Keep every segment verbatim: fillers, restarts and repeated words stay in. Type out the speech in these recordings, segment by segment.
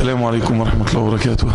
السلام عليكم ورحمة الله وبركاته.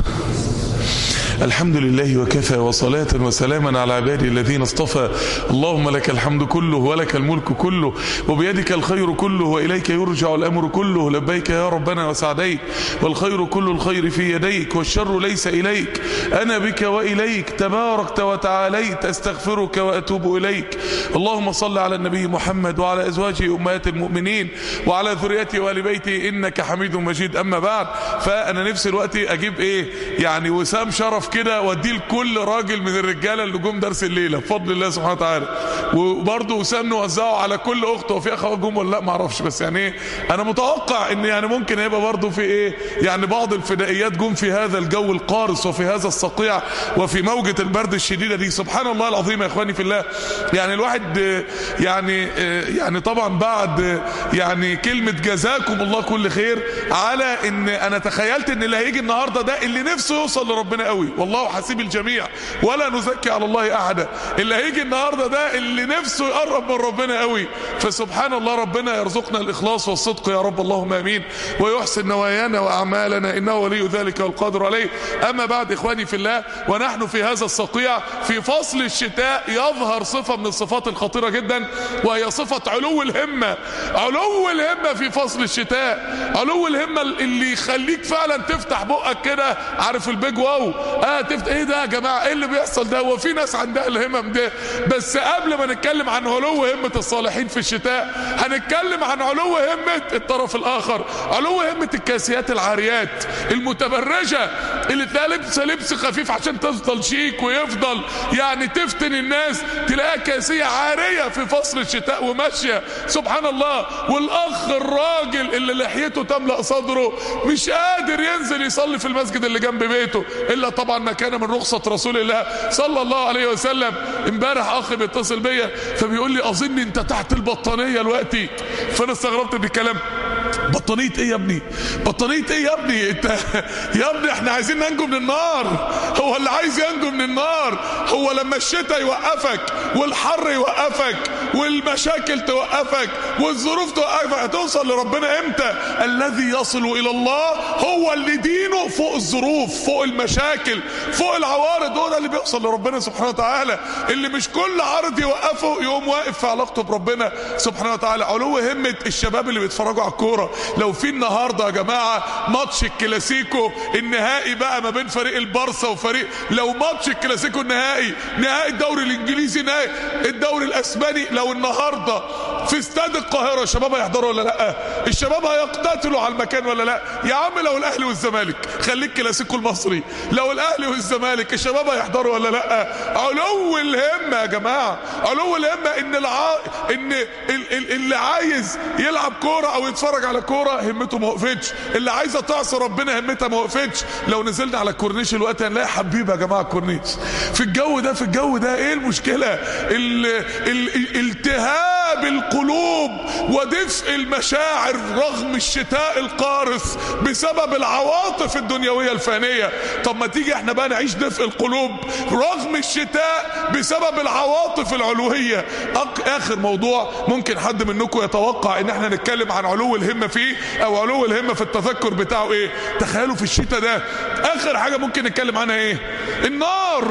الحمد لله وكفى، وصلاة وسلاما على عبادي الذين اصطفى. اللهم لك الحمد كله ولك الملك كله وبيدك الخير كله وإليك يرجع الأمر كله. لبيك يا ربنا وسعديك، والخير كل الخير في يديك والشر ليس إليك. أنا بك وإليك تباركت وتعاليت، أستغفرك وأتوب إليك. اللهم صل على النبي محمد وعلى أزواجه أمهات المؤمنين وعلى ذريته وآل بيته إنك حميد مجيد. أما بعد، فأنا نفسي الوقت أجيب إيه يعني وسام شرف كده واديه لكل راجل من الرجاله اللي جم درس الليله بفضل الله سبحانه وتعالى، وبرضه وسام نوزعه على كل اخت. وفي اخوات جم ولا لا ما اعرفش، بس يعني ايه انا متوقع ان يعني ممكن يبقى برضه في ايه يعني بعض الفدائيات جم في هذا الجو القارس وفي هذا الصقيع وفي موجه البرد الشديده دي. سبحان الله العظيم يا اخواني في الله. يعني الواحد يعني يعني طبعا بعد يعني كلمه جزاكم الله كل خير على ان انا تخيلت ان اللي هيجي النهارده ده اللي نفسه يوصل لربنا قوي، والله حسيب الجميع ولا نزكي على الله احدا. اللي هيجي النهارده ده اللي نفسه يقرب من ربنا قوي. فسبحان الله ربنا يرزقنا الاخلاص والصدق يا رب، اللهم امين، ويحسن نوايانا واعمالنا انه ولي ذلك والقادر عليه. اما بعد اخواني في الله، ونحن في هذا الصقيع في فصل الشتاء يظهر صفه من الصفات الخطيره جدا، وهي صفه علو الهمه. علو الهمه في فصل الشتاء، علو الهمه اللي يخليك فعلا تفتح بقك كده، عارف البيج واو اه تفت ايه ده يا جماعه، ايه اللي بيحصل ده؟ هو في ناس عندها الهمم ده؟ بس قبل ما نتكلم عن علو همه الصالحين في الشتاء، هنتكلم عن علو همه الطرف الاخر، علو همه الكاسيات العاريات المتبرجه اللي تلاقي لبس لبس خفيف عشان تفضل شيك ويفضل يعني تفتن الناس، تلاقيها كاسيه عاريه في فصل الشتاء وماشيه. سبحان الله. والاخ الراجل اللي لحيته تملا صدره مش قادر ينزل يصلي في المسجد اللي جنب بيته الا طبعا ما كان من رخصة رسول الله صلى الله عليه وسلم. امبارح اخي بيتصل بيا فبيقول لي اظن انت تحت البطانية دلوقتي. فانا استغربت من الكلام. بطانية ايه يا ابني؟ بطانية ايه يا ابني؟ انت يا ابني احنا عايزين ننجو من النار. هو اللي عايز ينجو من النار هو لما الشتاء يوقفك والحر يوقفك والمشاكل توقفك والظروف توقفك، هتوصل لربنا امتى؟ الذي يصل الى الله هو اللي دينه فوق الظروف، فوق المشاكل، فوق العوارض. هو ده اللي بيوصل لربنا سبحانه وتعالى، اللي مش كل عرض يوقفه يقوم واقف في علاقته بربنا سبحانه وتعالى. علو همة الشباب اللي بيتفرجوا على الكوره. لو في النهارده يا جماعه ماتش الكلاسيكو النهائي بقى ما بين فريق البارسا وفريق، لو ماتش الكلاسيكو النهائي، نهائي الدوري الانجليزي، نهائي الدوري الاسباني، لو النهارده في استاد القاهره الشباب هيحضروا ولا لا؟ الشباب هيقتتلوا على المكان ولا لا؟ يا عم لو الاهلي والزمالك، خليك كلاسيكو المصري، لو الاهلي والزمالك الشباب هيحضروا ولا لا؟ علو الهمه يا جماعه، علو الهمه ان الع... ان ال... ال... اللي عايز يلعب كوره او يتفرج على كوره همته ما وقفتش، اللي عايزه تعصي ربنا همتها ما وقفتش. لو نزلنا على الكورنيش الوقت هنلاقي حبيبه يا جماعه الكورنيش في الجو ده، في الجو ده ايه المشكله؟ ال... ال... ال... التهاب القلوب ودفء المشاعر رغم الشتاء القارس بسبب العواطف الدنيويه الفانيه. طب ما تيجي احنا بقى نعيش دفء القلوب رغم الشتاء بسبب العواطف العلويه. اخر موضوع ممكن حد منكم يتوقع ان احنا نتكلم عن علو الهمه فيه او علو الهمه في التذكر بتاعه ايه؟ تخيلوا في الشتاء ده اخر حاجه ممكن نتكلم عنها ايه؟ النار.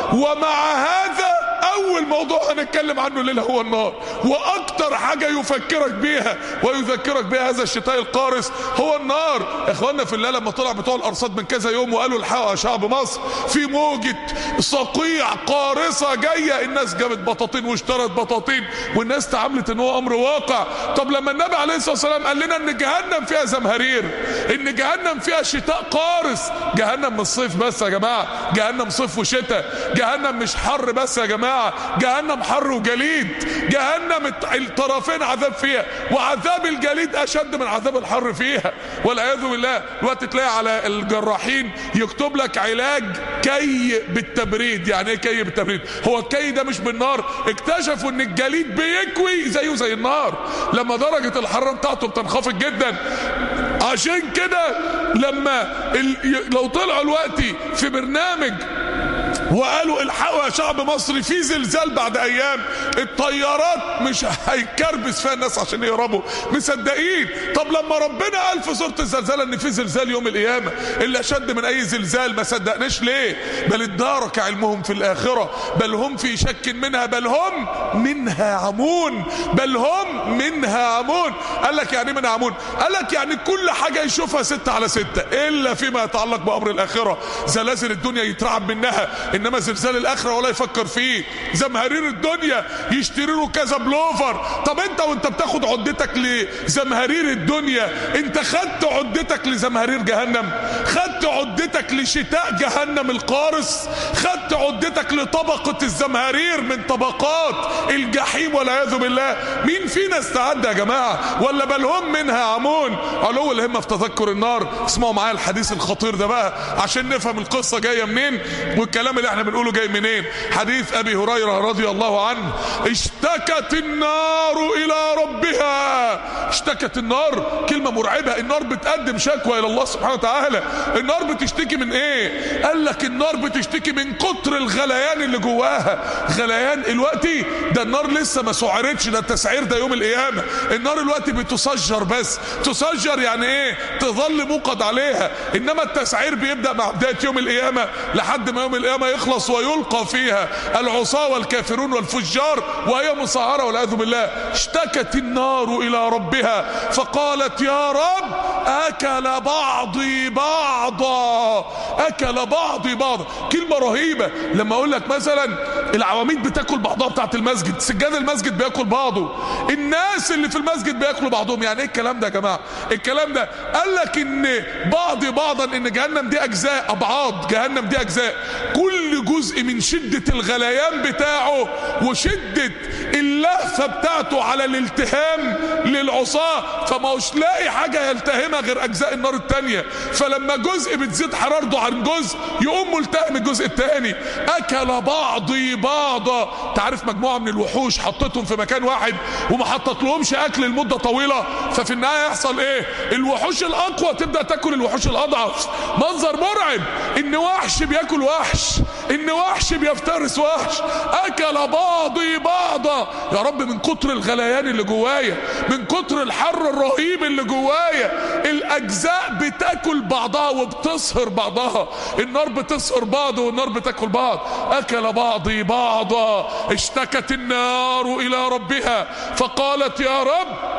ومع هذا اول موضوع هنتكلم عنه الليله هو النار، واكتر حاجه يفكرك بيها ويذكرك بيها هذا الشتاء القارس هو النار. اخواننا في الله، لما طلع بتوع الارصاد من كذا يوم وقالوا الحقوا يا شعب مصر في موجه صقيع قارصه جايه، الناس جابت بطاطين واشترت بطاطين والناس تعاملت ان هو امر واقع. طب لما النبي عليه الصلاه والسلام قال لنا ان جهنم فيها زمهرير، ان جهنم فيها شتاء قارس، جهنم مش صيف بس يا جماعه، جهنم صيف وشتاء، جهنم مش حر بس يا جماعه، جهنم حر وجليد، جهنم الطرفين عذاب فيها، وعذاب الجليد اشد من عذاب الحر فيها والعياذ بالله. الوقت تلاقي على الجراحين يكتب لك علاج كي بالتبريد. يعني ايه كي بالتبريد؟ هو الكي ده مش بالنار، اكتشفوا ان الجليد بيكوي زيه زي النار لما درجة الحرارة بتاعته بتنخفض جدا. عشان كده لما ال... لو طلعوا الوقت في برنامج وقالوا الحقوا يا شعب مصري في زلزال بعد ايام، الطيارات مش هيكربس فيها الناس عشان يهربوا، مصدقين. طب لما ربنا قال في سورة الزلزال ان في زلزال يوم القيامة اللي اشد من اي زلزال، ما صدقناش ليه؟ بل ادارك علمهم في الاخرة، بل هم في شك منها، بل هم منها عمون، بل هم منها عمون. قال لك يعني منها عمون؟ قال لك يعني كل حاجة يشوفها ستة على ستة الا فيما يتعلق بامر الاخرة. زلازل الدنيا يترعب منها، انما زلزال الاخرة ولا يفكر فيه. زمهرير الدنيا يشتري له كذا بلوفر. طب انت وانت بتاخد عدتك لزمهرير الدنيا، انت خدت عدتك لزمهرير جهنم؟ خدت عدتك لشتاء جهنم القارس؟ خدت عدتك لطبقة الزمهرير من طبقات الجحيم والعياذ بالله؟ مين فينا استعد يا جماعة؟ ولا بل هم منها عمون؟ علو الهمة في تذكر النار. اسمعوا معايا الحديث الخطير ده بقى عشان نفهم القصة جاية منين والكلام اللي احنا بنقوله جاي منين. حديث ابي هريرة رضي الله عنه: اشتكت النار الى ربها. اشتكت النار، كلمة مرعبة. النار بتقدم شكوى الى الله سبحانه وتعالى. النار بتشتكي من ايه؟ قال لك النار بتشتكي من كتر الغليان اللي جواها. غليان الوقتي ده النار لسه ما سعرتش، ده التسعير ده يوم القيامة. النار الوقتي بتسجر، بس تسجر يعني ايه؟ تظل موقد عليها. انما التسعير بيبدأ مع بداية يوم القيامة لحد ما يوم القيامة يخلص ويلقى فيها العصاة والكافرون والفجار وهي مسعرة والعياذ بالله. اشتكت النار الى ربها فقالت: يا رب اكل بعضي بعضا، اكل بعضي بعضا. كلمة رهيبة. لما اقول لك مثلا العواميد بتاكل بعضها بتاعت المسجد، سجاد المسجد بياكل بعضه، الناس اللي في المسجد بياكلوا بعضهم. يعني ايه الكلام ده يا جماعة؟ الكلام ده قال لك ان بعض بعضا، ان جهنم دي اجزاء، ابعاد جهنم دي اجزاء، كل جزء من شدة الغليان بتاعه وشدة اللهفة بتاعته على الالتهام للعصاة، فما هوش لاقي حاجة يلتهمها غير اجزاء النار التانية. فلما جزء بتزيد حرارته عن جزء يقوم ملتهم الجزء التاني. اكل بعضي بعضا. تعرف مجموعة من الوحوش حطيتهم في مكان واحد وما حطت لهمش اكل لمدة طويلة، ففي النهاية يحصل ايه؟ الوحوش الاقوى تبدأ تاكل الوحوش الاضعف. منظر مرعب، ان وحش بياكل وحش، ان وحش بيفترس وحش. اكل بعضي بعضا. يا رب من كتر الغليان اللي جوايا، من كتر الحر الرهيب اللي جوايا، الاجزاء بتاكل بعضها وبتصهر بعضها. النار بتصهر بعض والنار بتاكل بعض. اكل بعضي بعضا. اشتكت النار الى ربها فقالت: يا رب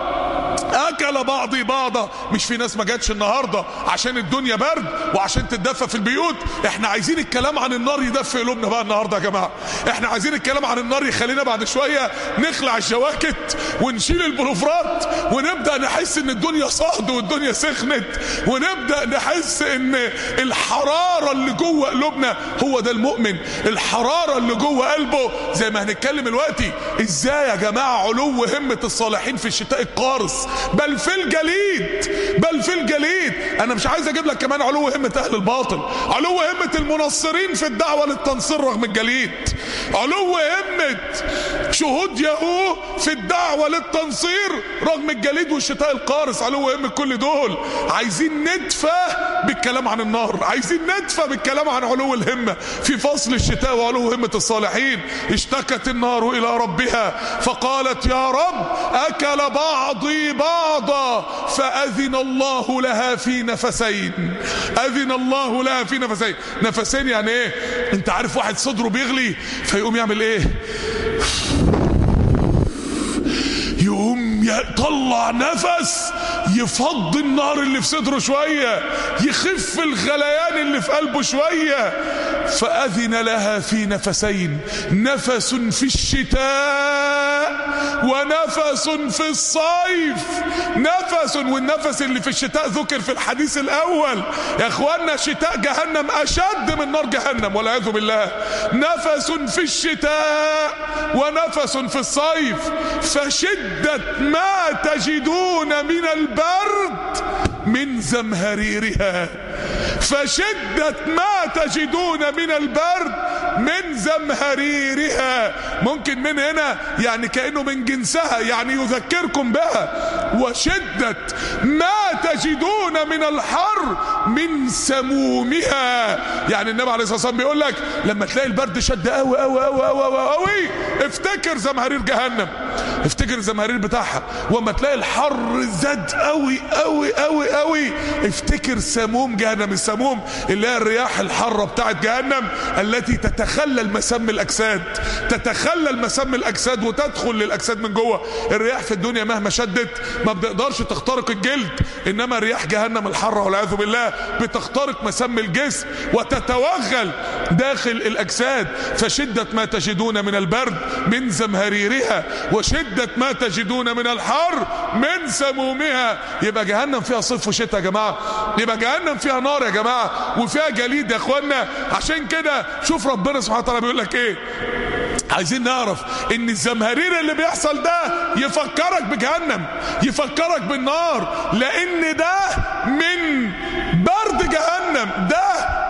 اكل بعضي بعضا. مش في ناس ما جاتش النهارده عشان الدنيا برد وعشان تتدفى في البيوت؟ احنا عايزين الكلام عن النار يدفي قلوبنا بقى النهارده يا جماعه. احنا عايزين الكلام عن النار يخلينا بعد شويه نخلع الجواكت ونشيل البلوفرات ونبدا نحس ان الدنيا صهد والدنيا سخنت، ونبدا نحس ان الحراره اللي جوه قلوبنا، هو ده المؤمن، الحراره اللي جوه قلبه. زي ما هنتكلم دلوقتي ازاي يا جماعه علو همه الصالحين في الشتاء القارس، بل في الجليد، بل في الجليد. انا مش عايز اجيب لك كمان علو همة اهل الباطل، علو همة المنصرين في الدعوة للتنصير رغم الجليد، علو همة شهود يهوه في الدعوة للتنصير رغم الجليد والشتاء القارس، علو همة كل دول. عايزين ندفى بالكلام عن النار، عايزين ندفى بالكلام عن علو الهمة في فصل الشتاء وعلو همة الصالحين. اشتكت النار الى ربها فقالت: يا رب اكل بعضي بعضا فأذن الله لها في نفسين. أذن الله لها في نفسين. نفسين يعني ايه؟ انت عارف واحد صدره بيغلي فيقوم يعمل ايه؟ يقوم يطلع نفس يفضي النار اللي في صدره شوية، يخف الغليان اللي في قلبه شوية. فأذن لها في نفسين، نفس في الشتاء ونفس في الصيف. نفس، والنفس اللي في الشتاء ذكر في الحديث الأول يا اخوانا، شتاء جهنم أشد من نار جهنم والعياذ بالله. نفس في الشتاء ونفس في الصيف. فشدة ما تجدون من البرد من زمهريرها، فشدة ما تجدون من البرد من زمهريرها. ممكن من هنا يعني كأنه من جنسها، يعني يذكركم بها. وشدة ما تجدون من الحر من سمومها. يعني النبي عليه الصلاة والسلام بيقول لك لما تلاقي البرد شد قوي قوي قوي قوي قوي افتكر زمهرير جهنم، افتكر الزمهرير بتاعها. وما تلاقي الحر زاد قوي قوي قوي قوي افتكر سموم جهنم. السموم اللي هي الرياح الحارة بتاعت جهنم التي تتخلل مسام الاجساد، تتخلل مسام الاجساد وتدخل للاجساد من جوه. الرياح في الدنيا مهما شدت ما بتقدرش تخترق الجلد، انما رياح جهنم الحارة والعياذ بالله بتخترق مسام الجسم وتتوغل داخل الاجساد. فشدة ما تجدون من البرد من زمهريرها وشدة ما تجدون من الحر من سمومها. يبقى جهنم فيها صيف وشتاء يا جماعة، يبقى جهنم فيها نار يا جماعة وفيها جليد يا اخوانا. عشان كده شوف ربنا سبحانه وتعالى بيقول لك ايه. عايزين نعرف ان الزمهرير اللي بيحصل ده يفكرك بجهنم، يفكرك بالنار، لان ده من برد جهنم، ده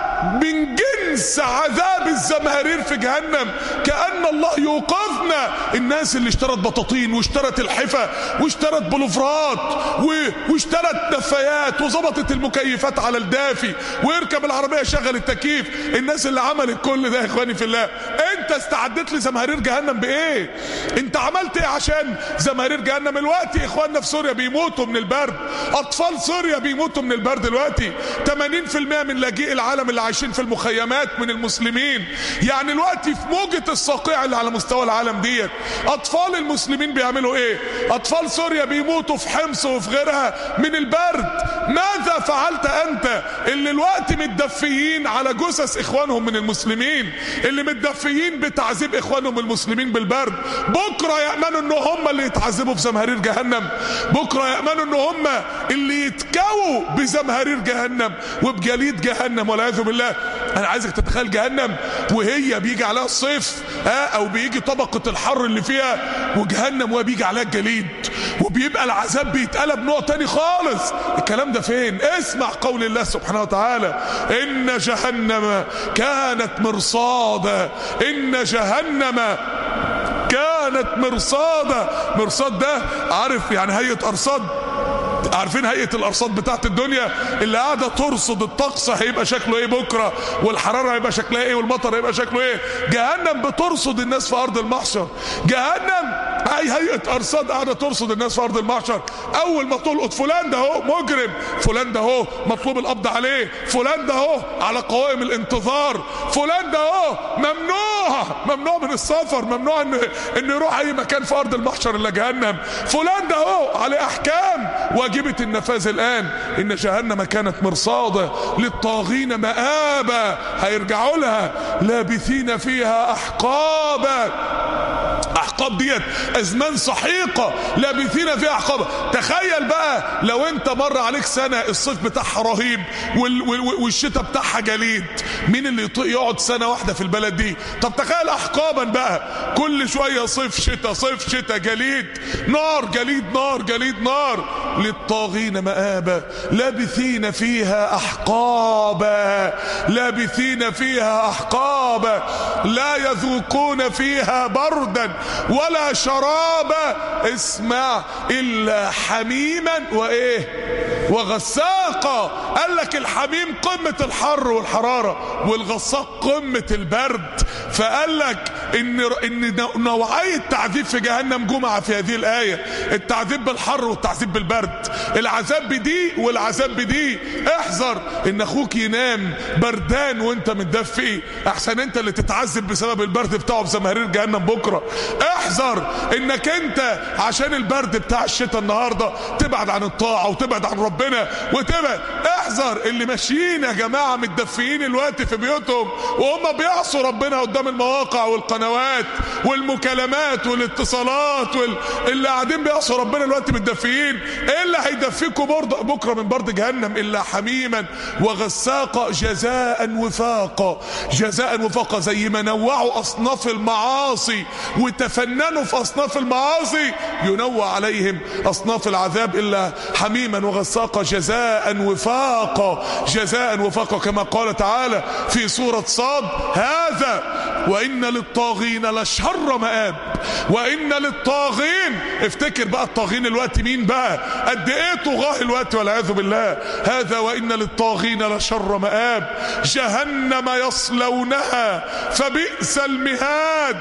من جنس عذاب الزمهرير في جهنم. كأن الله يوقفنا الناس اللي اشترت بطاطين واشترت الحفا واشترت بلوفرات واشترت دفايات وظبطت المكيفات على الدافي ويركب العربية شغل التكييف. الناس اللي عملت كل ده يا اخواني في الله، انت استعدت لزمهرير جهنم بايه؟ انت عملت ايه عشان زمهرير جهنم؟ الوقت يا اخواننا في سوريا بيموتوا من البرد، اطفال سوريا بيموتوا من البرد دلوقتي. ثمانين بالمئة من لاجئي العالم اللي عايشين في المخيمات من المسلمين. يعني الوقت في موجة الصقيع اللي على مستوى العالم ديت اطفال المسلمين بيعملوا ايه؟ اطفال سوريا بيموتوا في حمص وفي غيرها من البرد. ماذا فعلت انت اللي الوقت متدفيين على جثث اخوانهم من المسلمين، اللي متدفيين بتعذيب اخوانهم المسلمين بالبرد؟ بكرة يأمنوا ان هم اللي يتعذبوا في زمهرير جهنم، بكرة يأمنوا ان هم اللي يتكووا بزمهرير جهنم وبجليد جهنم والعياذ بالله. انا عايزك تتخيل جهنم وهي بيجي عليها الصيف ها او بيجي طبقة الحر اللي فيها، وجهنم وهي بيجي عليها الجليد، وبيبقى العذاب بيتقلب نوع تاني خالص. الكلام ده فين؟ اسمع قول الله سبحانه وتعالى: ان جهنم كانت مرصادا، ان جهنم كانت مرصادا. مرصاد ده عارف يعني هيئة ارصاد، عارفين هيئة الارصاد بتاعت الدنيا اللي قاعدة ترصد الطقس هيبقى شكله ايه بكرة، والحرارة هيبقى شكلها ايه، والمطر هيبقى شكله ايه. جهنم بترصد الناس في ارض المحشر. جهنم هي هيئة ارصاد قاعدة ترصد الناس في ارض المحشر. اول ما تلقط فلان ده اهو مجرم، فلان ده اهو مطلوب القبض عليه، فلان ده اهو على قوائم الانتظار، فلان ده اهو ممنوع ممنوع من السفر، ممنوع ان انه يروح اي مكان في ارض المحشر الا جهنم، فلان ده اهو عليه احكام واجبة النفاذ الان. ان جهنم كانت مرصادا للطاغين مآبا، هيرجعوا لها لابثين فيها احقابا. احقاب ديت ازمان سحيقة لابثين فيها احقابا. تخيل بقى لو انت مر عليك سنة الصيف بتاعها رهيب والشتاء بتاعها جليد، مين اللي يطيق يقعد سنة واحدة في البلد دي؟ طب تخيل احقابا بقى، كل شوية صيف شتاء صيف شتاء جليد نار جليد نار جليد نار. للطاغين مآبا لابثين فيها احقابا، لابثين فيها احقابا لا يذوقون فيها بردا ولا شرابا، اسمع، الا حميما وايه وغساقا. قال لك الحميم قمة الحر والحرارة، والغساق قمة البرد. فقال لك ان ان نوعية تعذيب في جهنم جمعة في هذه الآية: التعذيب بالحر والتعذيب بالبرد، العذاب بدي والعذاب بدي. احذر ان اخوك ينام بردان وانت متدفي، احسن انت اللي تتعذب بسبب البرد بتاعه بزمهرير جهنم بكرة. احذر انك انت عشان البرد بتاع الشتاء النهاردة تبعد عن الطاعة وتبعد عن ربنا وتبعد. احذر اللي ماشيين يا جماعة متدفيين الوقت في بيوتهم وهم بيعصوا ربنا قدام المواقع والقنوات والمكالمات والاتصالات وال... اللي قاعدين بيعصوا ربنا الوقت متدفيين. ايه اللي هيدفيكوا بكرة من برد جهنم؟ الا حميما وغساقا جزاء وفاقا. جزاء وفاقا، زي ما نوعوا اصناف المعاصي وتفننوا في اصناف المعاصي ينوع عليهم اصناف العذاب. الا حميما وغساقا جزاء وفاقا، جزاء وفاقا، كما قال تعالى في سورة صاد: هذا وإن للطاغين لشر مآب. وإن للطاغين، افتكر بقى الطاغين الوقت مين بقى، قد ايه طغاه الوقت والعياذ بالله. هذا وإن للطاغين لشر مآب جهنم يصلونها فبئس المهاد.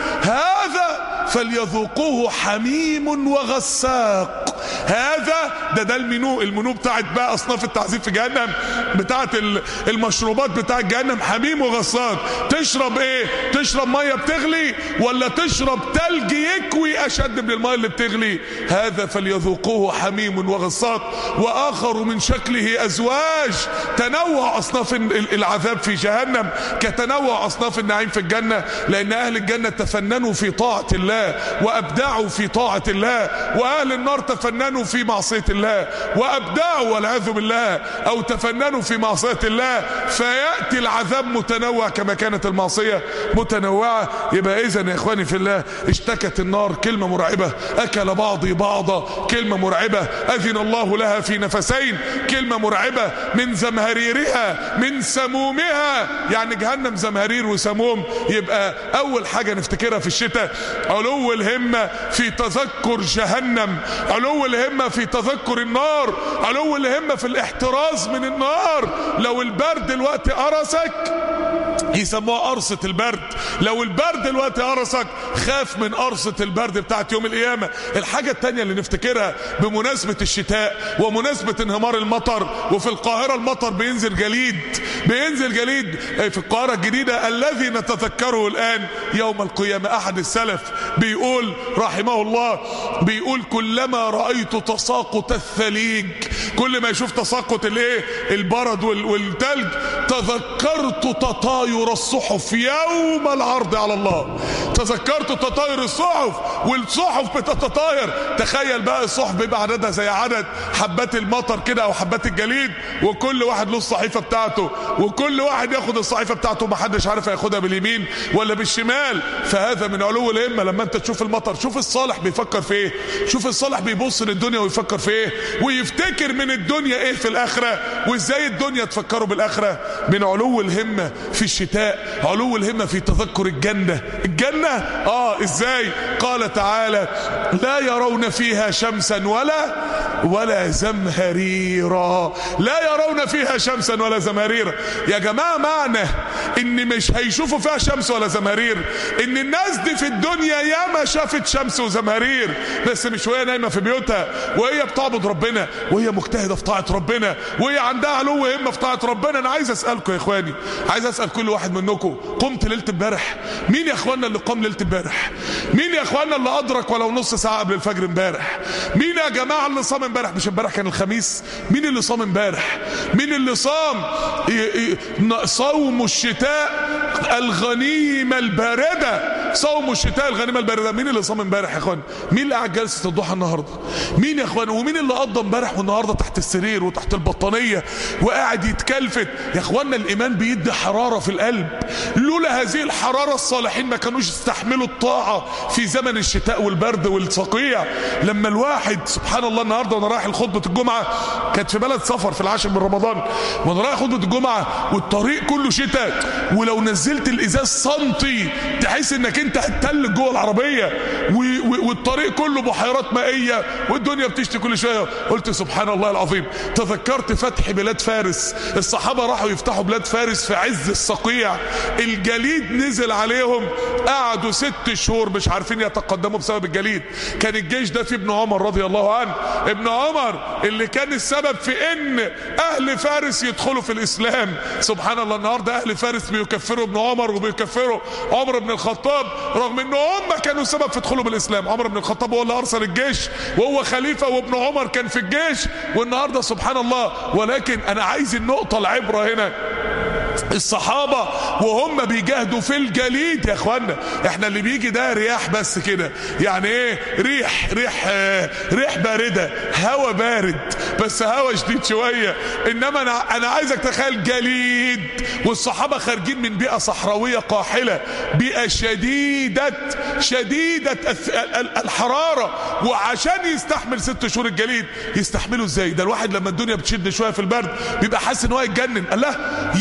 هذا فليذوقوه حميم وغساق. هذا ده ده المنو المنو بتاعت بقى اصناف التعذيب في جهنم، بتاعت المشروبات بتاعت جهنم، حميم وغساق. تشرب ايه؟ تشرب ميه بتغلي ولا تشرب تلج يكوي اشد من الميه اللي بتغلي؟ هذا فليذوقوه حميم وغساق. واخر من شكله ازواج. تنوع اصناف العذاب في جهنم كتنوع اصناف النعيم في الجنه، لان اهل الجنه تفننوا في طاعه الله وابدعوا في طاعه الله، واهل النار تفننوا في معصيه الله وابدعوا والعياذ بالله او تفننوا في معصيه الله، فياتي العذاب متنوع كما كانت المعصيه متنوعه. يبقى اذا يا اخواني في الله، اشتكت النار كلمه مرعبه، اكل بعضي بعضا كلمه مرعبه، اذن الله لها في نفسين كلمه مرعبه، من زمهريرها من سمومها. يعني جهنم زمهرير وسموم. يبقى اول حاجه نفتكرها في الشتاء علو الهمه في تذكر جهنم، علو الهمه في تذكر النار، علو الهمه في الاحتراز من النار. لو البرد الوقت قرصك يسموها قرصة البرد، لو البرد الوقت قرصك خاف من قرصة البرد بتاعت يوم القيامة. الحاجة التانية اللي نفتكرها بمناسبة الشتاء ومناسبة انهمار المطر، وفي القاهرة المطر بينزل جليد، بينزل جليد في القاهرة الجديدة الذي نتذكره الآن يوم القيامة. أحد السلف بيقول رحمه الله، بيقول كلما رأيت تساقط الثليج، كل ما يشوف تساقط الايه البرد والتلج، تذكرت تطاير الصحف يوم العرض على الله. تذكرت تطاير الصحف، والصحف بتتطاير. تخيل بقى الصحف بيبقى عددها زي عدد حبات المطر كده او حبات الجليد، وكل واحد له الصحيفه بتاعته، وكل واحد ياخد الصحيفه بتاعته، محدش عارف هياخدها باليمين ولا بالشمال. فهذا من علو الهمه. لما انت تشوف المطر، شوف الصالح بيفكر في ايه، شوف الصالح بيبص للدنيا ويفكر في ايه، ويفتكر من الدنيا ايه في الاخره، وازاي الدنيا تفكروا بالاخره. من علو الهمه في الشتاء علو الهمه في تذكر الجنه. الجنه اه ازاي؟ قال تعالى لا يرون فيها شمسا ولا ولا زمهريرا. لا يرون فيها شمسا ولا زمهريرا. يا جماعه معنى ان مش هيشوفوا فيها شمس ولا زمهرير ان الناس دي في الدنيا ياما شافت شمس وزمهرير، بس مش وهي نايمه في بيوتها، وهي بتعبد ربنا، وهي مجتهده في طاعه ربنا، وهي عندها علو همه في طاعه ربنا. انا عايز اسالكم يا اخواني، عايز اسال كل واحد منكم، قمت ليله امبارح؟ مين يا اخواننا اللي قام ليله امبارح؟ مين يا اخواننا اللي ادرك ولو نص ساعه قبل الفجر امبارح؟ مين يا جماعه اللي صام امبارح؟ مش امبارح كان الخميس؟ مين اللي صام امبارح؟ مين اللي صام صوم الشتاء الغنيمه البارده؟ صوم الشتاء الغنيمه البارده. مين اللي صام امبارح يا اخوان؟ مين اللي قاعد جلسه الضحى النهارده؟ مين يا اخوان؟ ومين اللي قضى امبارح والنهارده تحت السرير وتحت البطانيه وقاعد يتكلفت؟ يا اخواننا الايمان بيدي حراره في القلب. لولا هذه الحراره الصالحين ما كانوش يستحملوا الطاعه في زمن الشتاء والبرد والصقيع. لما الواحد سبحان الله، النهارده وانا رايح لخطبه الجمعه، كانت في بلد سفر في العاشر من رمضان، وانا رايح خطبه الجمعه والطريق كله شتاء، ولو نزلت الازاز سنتي تحس انك انت هتتلج جوه العربيه، والطريق كله بحيرات مائيه والدنيا بتشتي كل شويه. قلت سبحان الله العظيم. تذكرت فتح بلاد فارس، الصحابه راحوا يفتحوا بلاد فارس في عز الصقيع، الجليد نزل عليهم، قعدوا ست شهور مش عارفين يتقدموا بسبب الجليد. كان الجيش ده في ابن عمر رضي الله عنه، ابن عمر اللي كان السبب في ان اهل فارس يدخلوا في الاسلام. سبحان الله، النهارده اهل فارس بيكفروا ابن عمر وبيكفروا عمر بن الخطاب، رغم ان هم كانوا سبب في دخوله بالاسلام. عمر بن الخطاب هو اللي ارسل الجيش وهو خليفه، وابن عمر كان في الجيش، والنهارده سبحان الله. ولكن انا عايز النقطه العبره هنا، الصحابة وهم بيجاهدوا في الجليد يا اخوانا. احنا اللي بيجي ده رياح بس كده، يعني ايه؟ ريح ريح آه ريح باردة، هوا بارد بس هوا شديد شوية. انما انا انا عايزك تخيل جليد، والصحابة خارجين من بيئة صحراوية قاحلة، بيئة شديدة شديدة الحرارة، وعشان يستحمل ست شهور الجليد يستحملوا ازاي؟ ده الواحد لما الدنيا بتشد شوية في البرد بيبقى حاسس ان هو يتجنن. الله، يبقى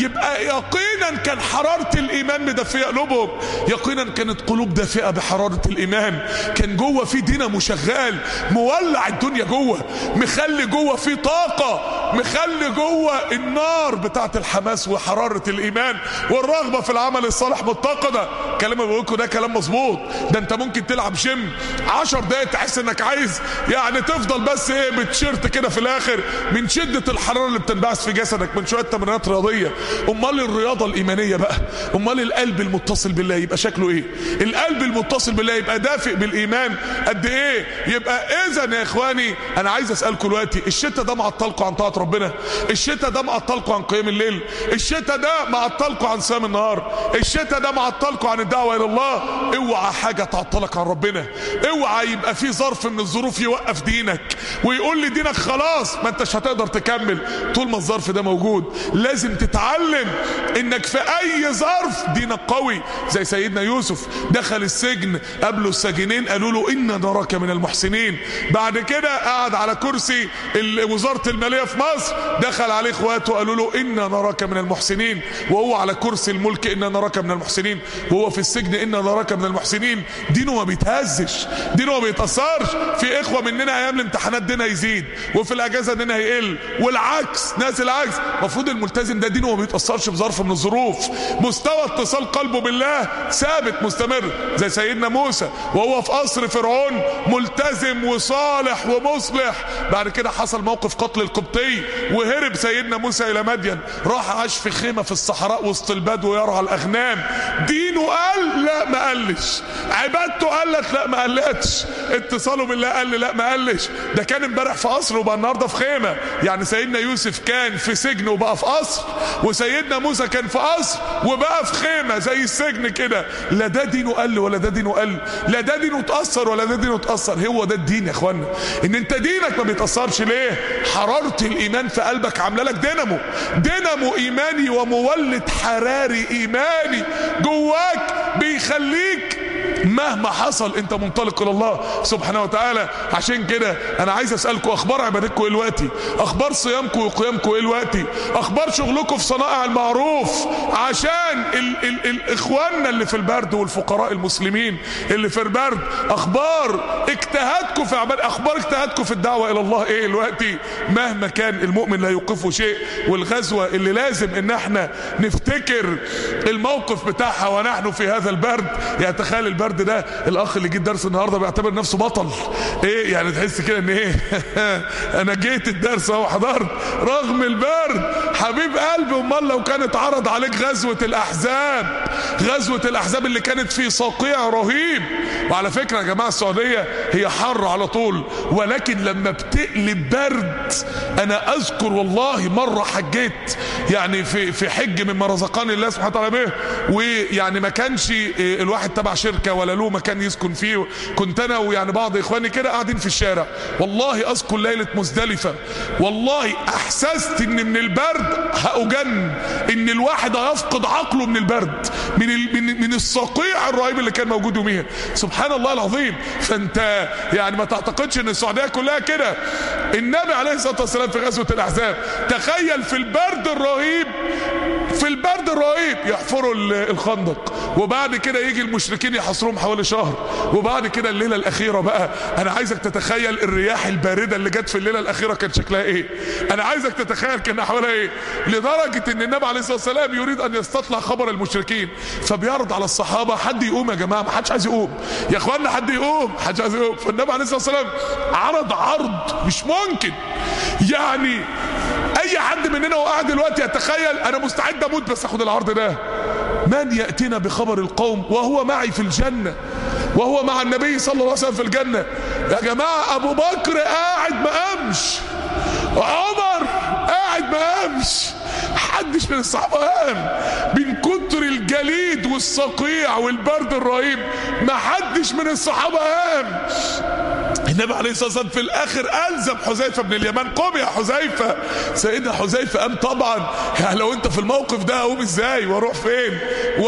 يقينا كان حرارة الايمان مدفئة قلوبهم، يقينا كانت قلوب دافئة بحرارة الايمان، كان جوه في دينامو شغال مولع الدنيا جوه، مخلي جوه في طاقة، مخلي جوه النار بتاعت الحماس وحرارة الايمان والرغبة في العمل الصالح متقدة. كلام اللي بقولكوا ده كلام مظبوط. ده انت ممكن تلعب جيم عشر دقايق تحس انك عايز يعني تفضل بس ايه بتشيرت كده في الاخر من شدة الحرارة اللي بتنبعث في جسدك من شوية تمرينات رياضية. امال الرياضة الايمانية بقى، امال القلب المتصل بالله يبقى شكله ايه؟ القلب المتصل بالله يبقى دافئ بالايمان قد ايه؟ يبقى اذا يا اخواني انا عايز اسالكم دلوقتي، الشتاء ده معطلكم عن طاعة ربنا؟ الشتاء ده معطلكم عن قيام الليل؟ الشتاء ده معطلكم عن صيام النهار؟ الشتاء ده معطلكم عن الدعوة الى الله؟ اوعى حاجة تعطلك عن ربنا، اوعى يبقى في ظرف من الظروف يوقف دينك ويقول لي دينك خلاص ما انتش هتقدر تكمل. طول ما الظرف ده موجود لازم تتعلم انك في اي ظرف دينك قوي. زي سيدنا يوسف دخل السجن، قابله الساجنين قالوا له إنا نراك من المحسنين. بعد كده قعد على كرسي وزارة المالية في مصر، دخل عليه اخواته قالوا له إنا نراك من المحسنين، وهو على كرسي الملك إنا نراك من المحسنين، وهو في السجن إنا نراك من المحسنين. دينه ما بيتهزش، دينه ما بيتأثرش. في اخوة مننا ايام الامتحانات دينها يزيد وفي الاجازة دينها يقل، والعكس ناس العكس. المفروض الملتزم ده دينه ما بيتأثرش بظرف من الظروف، مستوى اتصال قلبه بالله ثابت مستمر. زي سيدنا موسى وهو في قصر فرعون ملتزم وصالح ومصلح. بعد كده حصل موقف قتل القبطي وهرب سيدنا موسى الى مدين، راح عاش في خيمة في الصحراء وسط البدو يرعى الاغنام. دينه قال لا ما قالش، عبادته قالت لا ما قالتش، اتصاله بالله قال لا ما قالش. ده كان امبارح في قصر وبقى النهارده في خيمة. يعني سيدنا يوسف كان في سجن وبقى في قصر، وسيدنا موسى كان في قصر وبقى في خيمة زي السجن كده. لا ده دينه قل ولا ده دينه قل، لا ده دينه اتأثر ولا ده دينه اتأثر. هو ده الدين يا اخوانا، ان انت دينك ما بيتأثرش. ليه؟ حرارة الايمان في قلبك عامله لك دينامو، دينامو ايماني ومولد حراري ايماني جواك بيخليك مهما حصل انت منطلق الى الله سبحانه وتعالى. عشان كده انا عايز اسالكم، اخبار عبادتكم ايه دلوقتي؟ اخبار صيامكم وقيامكم ايه دلوقتي؟ اخبار شغلكم في صنائع المعروف عشان ال ال ال اخواننا اللي في البرد والفقراء المسلمين اللي في البرد؟ اخبار اجتهادكم في عبادة، اخبار اجتهادكم في الدعوه الى الله ايه دلوقتي؟ مهما كان المؤمن لا يوقفه شيء. والغزوه اللي لازم ان احنا نفتكر الموقف بتاعها ونحن في هذا البرد. يعني تخيل البرد ده، الاخ اللي جه الدرس النهارده بيعتبر نفسه بطل. ايه يعني تحس كده ان ايه انا جيت الدرس اهو حضرت رغم البرد. حبيب قلبي، امال لو كانت عرض عليك غزوة الاحزاب، غزوة الاحزاب اللي كانت في صقيع رهيب. وعلى فكرة يا جماعة السعودية هي حر على طول، ولكن لما بتقلب برد. انا اذكر والله مرة حجيت يعني في في حج مما رزقني الله سبحانه وتعالى به، ويعني ما كانش الواحد تبع شركة ولا له مكان يسكن فيه، كنت انا ويعني بعض اخواني كده قاعدين في الشارع. والله اذكر ليلة مزدلفة، والله احسست ان من البرد هأجن، ان الواحد هيفقد عقله من البرد، من من من الصقيع الرهيب اللي كان موجود يوميها. سبحان الله العظيم. فانت يعني ما تعتقدش ان السعودية كلها كده. النبي عليه الصلاة والسلام في غزوة الاحزاب تخيل في البرد الرهيب، في البرد الرهيب يحفروا الخندق، وبعد كده يجي المشركين يحاصروهم حوالي شهر، وبعد كده الليله الاخيره بقى انا عايزك تتخيل الرياح البارده اللي جت في الليله الاخيره كان شكلها ايه. انا عايزك تتخيل كان حواليها ايه، لدرجه ان النبي عليه الصلاه والسلام يريد ان يستطلع خبر المشركين، فبيعرض على الصحابه حد يقوم يا جماعه، ما حدش عايز يقوم يا اخوانا، حد يقوم، حدش عايز يقوم. فالنبي عليه الصلاه والسلام عرض عرض مش ممكن. يعني اي حد مننا وقاعد دلوقتي يتخيل انا مستعد اموت بس اخد العرض ده. من يأتينا بخبر القوم وهو معي في الجنة، وهو مع النبي صلى الله عليه وسلم في الجنة. يا جماعة ابو بكر قاعد ما قامش، عمر قاعد ما قامش، محدش من الصحابة قام من كتر الجليد والصقيع والبرد الرهيب، محدش من الصحابة قام. النبي عليه الصلاة والسلام في الاخر الزم حذيفة بن اليمان، قم يا حذيفة. سيدنا حذيفة قام طبعا، يعني لو انت في الموقف ده اقوم ازاي واروح فين؟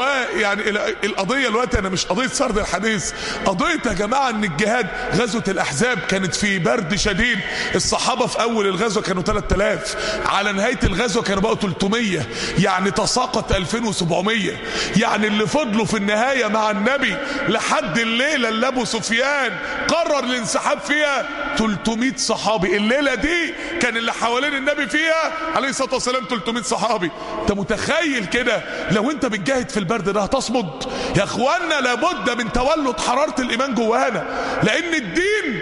ويعني القضية دلوقتي انا مش قضية سرد الحديث، قضية يا جماعة ان الجهاد، غزوة الاحزاب كانت في برد شديد، الصحابة في اول الغزوة كانوا ثلاثة آلاف، على نهاية الغزوة كانوا بقوا ثلاثمية، يعني تساقط ألفين وسبعمية، يعني اللي فضلوا في النهاية مع النبي لحد الليلة اللي ابو سفيان قرر الانسحاب فيها ثلاثمية صحابي. الليلة دي كان اللي حوالين النبي فيها عليه الصلاة والسلام ثلاثمية صحابي. انت متخيل كده لو انت بتجاهد في البرد ده هتصمد؟ يا اخوانا لابد من تولد حرارة الايمان جوانا، لان الدين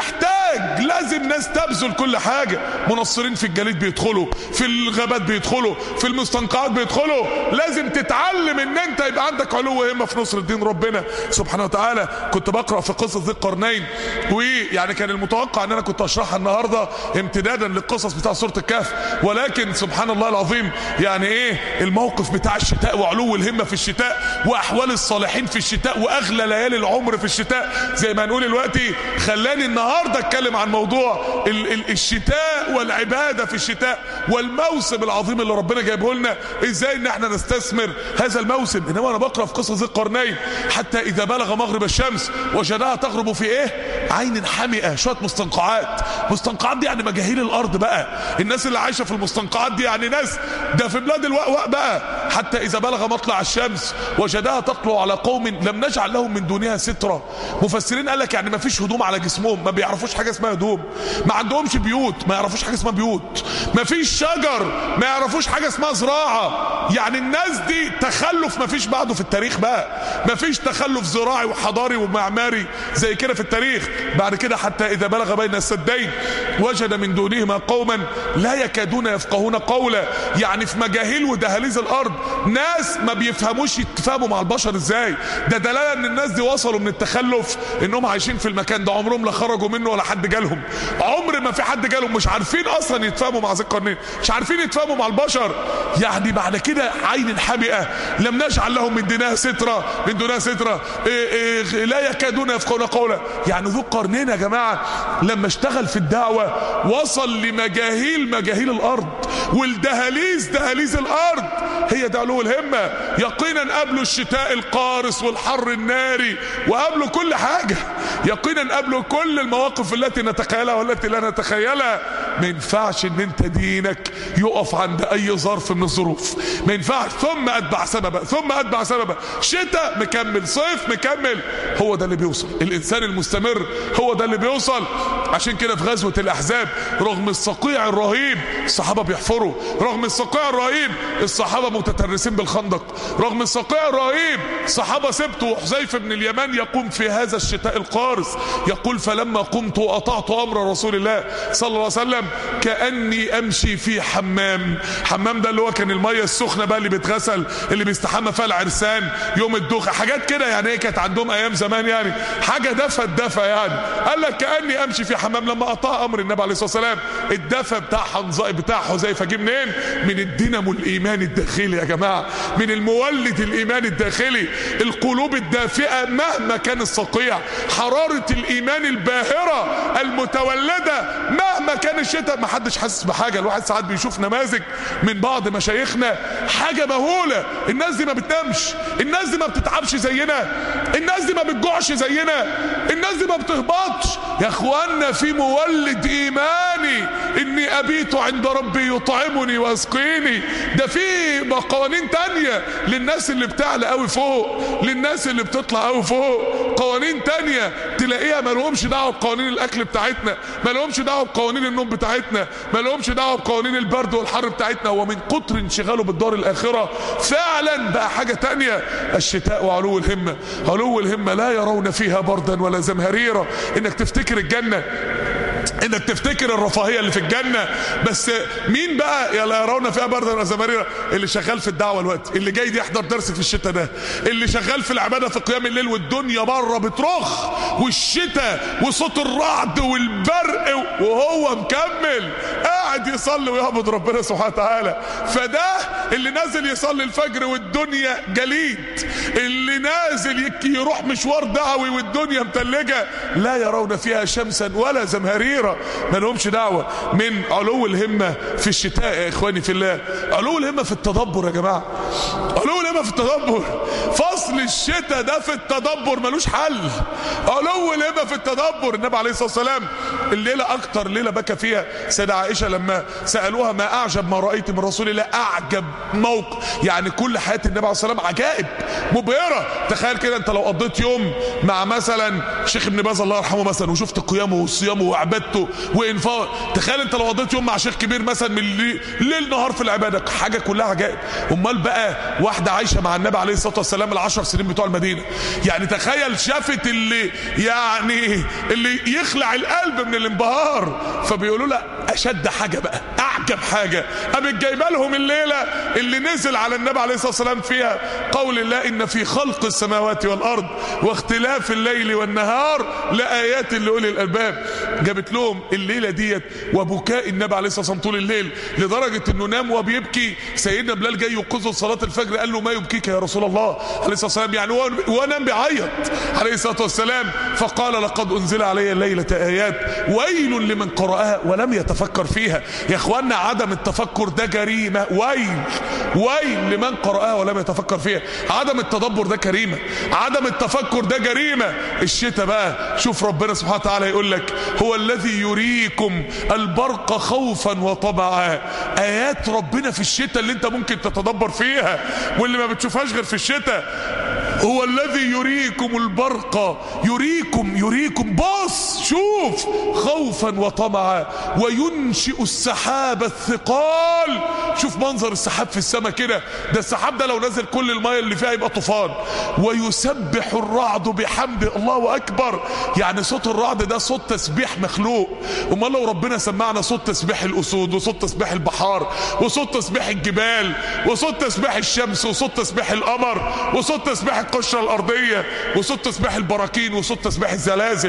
محتاج لازم ناس تبذل كل حاجة. منصرين في الجليد بيدخلوا، في الغابات بيدخلوا، في المستنقعات بيدخلوا. لازم تتعلم ان انت يبقى عندك علو همة في نصر الدين ربنا سبحانه وتعالى. كنت بقرأ في قصص ذي القرنين، ويعني كان المتوقع ان انا كنت اشرحها النهاردة امتدادا للقصص بتاع سورة الكهف، ولكن سبحان الله العظيم يعني ايه الموقف بتاع الشتاء وعلو الهمة في الشتاء واحوال الصالحين في الشتاء واغلى ليالي العمر في الشتاء زي ما هنقول دلوقتي، خلاني النهاردة اتكلم عن موضوع ال ال الشتاء والعبادة في الشتاء والموسم العظيم اللي ربنا جايبه لنا، ازاي ان احنا نستثمر هذا الموسم. انما انا بقرأ في قصة ذي القرنين، حتى اذا بلغ مغرب الشمس وجدها تغرب في ايه؟ عين حمئة، شوية مستنقعات. مستنقعات دي يعني مجاهيل الارض بقى، الناس اللي عايشة في المستنقعات دي يعني ناس ده في بلاد الوأوأ بقى. حتى اذا بلغ مطلع الشمس وجدها تطلع على قوم لم نجعل لهم من دونها سترة. مفسرين قال لك يعني ما فيش هدوم على جسمهم، ما بيعرفوش حاجة اسمها هدوم، ما عندهمش بيوت، ما يعرفوش حاجة اسمها بيوت، ما فيش شجر، ما يعرفوش حاجة اسمها زراعة. يعني الناس دي تخلف ما فيش بعده في التاريخ بقى، ما فيش تخلف زراعي وحضاري ومعماري زي كده في التاريخ. بعد كده حتى اذا بلغ بين السدين وجد من دونهما قوما لا يكادون يفقهون قولا، يعني في مجاهيل ودهاليز الارض ناس ما بيفهموش يتفاهموا مع البشر ازاي. ده دلاله ان الناس دي وصلوا من التخلف انهم عايشين في المكان ده، عمرهم لا خرجوا منه ولا حد جالهم، عمر ما في حد جالهم، مش عارفين اصلا يتفاهموا مع ذي القرنين، مش عارفين يتفاهموا مع البشر. يعني بعد كده عين حمئة لم نجعل لهم من دونها سترة، من دونها سترة إيه إيه لا يكادون يفقهون قولا. يعني ذو القرنين يا جماعه لما اشتغل في الدعوه وصل لمجاهيل مجاهيل الارض والدهاليز دهاليز الارض. هي ده علو الهمه، يقينا قبلوا الشتاء القارس والحر الناري وقبلوا كل حاجه، يقينا قبلوا كل المواقف التي نتخيلها والتي لا نتخيلها. ما ينفعش ان انت دينك يقف عند اي ظرف من الظروف، ما ينفعش. ثم اتبع سببا ثم اتبع سببا، شتاء مكمل، صيف مكمل، هو ده اللي بيوصل. الانسان المستمر هو ده اللي بيوصل. عشان كده في غزوة الاحزاب رغم الصقيع الرهيب الصحابة بيحفروا، رغم الصقيع الرهيب الصحابة متترسين بالخندق، رغم الصقيع الرهيب الصحابة سبتوا حذيفة بن اليمان يقوم في هذا الشتاء القارس، يقول فلما قمت واطعت امر رسول الله صلى الله عليه وسلم كأني امشي في حمام. حمام ده اللي هو كان المية السخنة بقى اللي بيتغسل، اللي بيستحمى فيها العرسان يوم الدوخة، حاجات كده يعني ايه كانت عندهم ايام زمان، يعني حاجة دفى الدفى. يعني قال لك كأني امشي في حمام لما اطاع امر النبي عليه الصلاة والسلام. الدفى بتاع حنظله بتاع حذيفة جه منين؟ من الدينامو الايمان الداخلي يا جماعة، من المولد الايمان الداخلي، القلوب الدافئة مهما كان الصقيع، حرارة الايمان الباهرة المتولدة مهما كان الشتاء. ما حدش حاسس بحاجة. الواحد ساعات بيشوف نماذج من بعض مشايخنا حاجة مهولة، الناس دي ما بتنامش، الناس دي ما بتتعبش زينا، الناس دي ما بتجوعش زينا، الناس دي ما بتهبطش. يا اخوانا في مولد ايماني اني ابيت عند ربي يطعمني ويسقيني. ده في قوانين تانية للناس اللي بتعلى قوي فوق، للناس اللي بتطلع قوي فوق، قوانين تانية تلاقيها ما لهمش دعوه بقوانين الاكل بتاعتنا، ما لهمش دعوه بقوانين النوم بتاعتنا، ما لهمش دعوه بقوانين البرد والحر بتاعتنا. ومن كتر انشغاله بالدار الاخره فعلا بقى حاجه تانية. الشتاء وعلو الهمه، علو الهمه لا يرون فيها بردا ولا زمهريرا. انك تفتكر الجنه انك تفتكر الرفاهيه اللي في الجنه. بس مين بقى يلا يرون فيها بردا وزمهريرا؟ اللي شغال في الدعوه الوقت، اللي جاي يحضر درس في الشتاء ده، اللي شغال في العباده في قيام الليل والدنيا بره بترخ والشتاء وصوت الرعد والبرق وهو مكمل قاعد يصلي ويعبد ربنا سبحانه وتعالى. فده اللي نازل يصلي الفجر والدنيا جليد، اللي نازل يروح مشوار دعوي والدنيا متلجه، لا يرون فيها شمسا ولا زمهريرا، ما لهمش دعوه. من علو الهمه في الشتاء يا اخواني في الله، علو الهمه في التدبر يا جماعه، علو الهمه في التدبر. فصل الشتاء ده في التدبر ملوش حل، علو الهمه في التدبر. النبي عليه الصلاه والسلام الليله اكتر ليله بكى فيها سيدة عائشه لما سالوها ما اعجب ما رايت من رسول الله، اعجب موقف، يعني كل حياه النبي عليه الصلاه والسلام عجائب مبهره. تخيل كده انت لو قضيت يوم مع مثلا شيخ ابن باز الله يرحمه مثلا وشفت قيامه وصيامه وعبادته وانفاق، تخيل انت لو قضيت يوم مع شيخ كبير مثلا من ليل نهار في العباده، حاجه كلها عجائب. امال بقى واحده عايشه مع النبي عليه الصلاه والسلام العشر سنين بتوع المدينه، يعني تخيل شافت اللي يعني اللي يخلع القلب من الانبهار. فبيقولوا لها اشد حاجه بقى، اعجب حاجه، قامت جايبه لهم الليله اللي نزل على النبي عليه الصلاه والسلام فيها قول الله ان في خلق السماوات والارض واختلاف الليل والنهار لايات لاولي الالباب. جابت لهم الليله ديت وبكاء النبي عليه الصلاه والسلام طول الليل لدرجه انه نام وبيبكي. سيدنا بلال جاي يوقظه لصلاه الفجر قال له ما يبكيك يا رسول الله عليه الصلاه والسلام، يعني هو هو نام بيعيط عليه الصلاه والسلام. فقال لقد انزل علي الليله ايات ويل لمن قرأها ولم يتفكر فيها. يا اخوانا عدم التفكر ده جريمه، ويل ويل لمن قرأها ولم يتفكر فيها. عدم التدبر ده جريمه، عدم التفكر ده جريمه. الشتاء بقى شوف ربنا سبحانه وتعالى يقول لك هو الذي يريكم البرق خوفا وطمعا. ايات ربنا في الشتاء اللي انت ممكن تتدبر فيها واللي ما بتشوفهاش غير في الشتاء. هو الذي يريكم البرق، يريكم يريكم بص شوف خوفا وطمعا وينشئ السحاب الثقال. شوف منظر السحاب في السماء كده، ده السحاب ده لو نزل كل الماء اللي فيها يبقى طوفان. ويسبح الرعد بحمده، الله اكبر، يعني صوت الرعد ده صوت تسبيح مخلوق. امال لو ربنا سمعنا صوت تسبيح الاسود وصوت تسبيح البحار وصوت تسبيح الجبال وصوت تسبيح الشمس وصوت تسبيح القمر وصوت تسبيح القشرة الارضية وصوت تسبيح البراكين وصوت تسبيح الزلازل.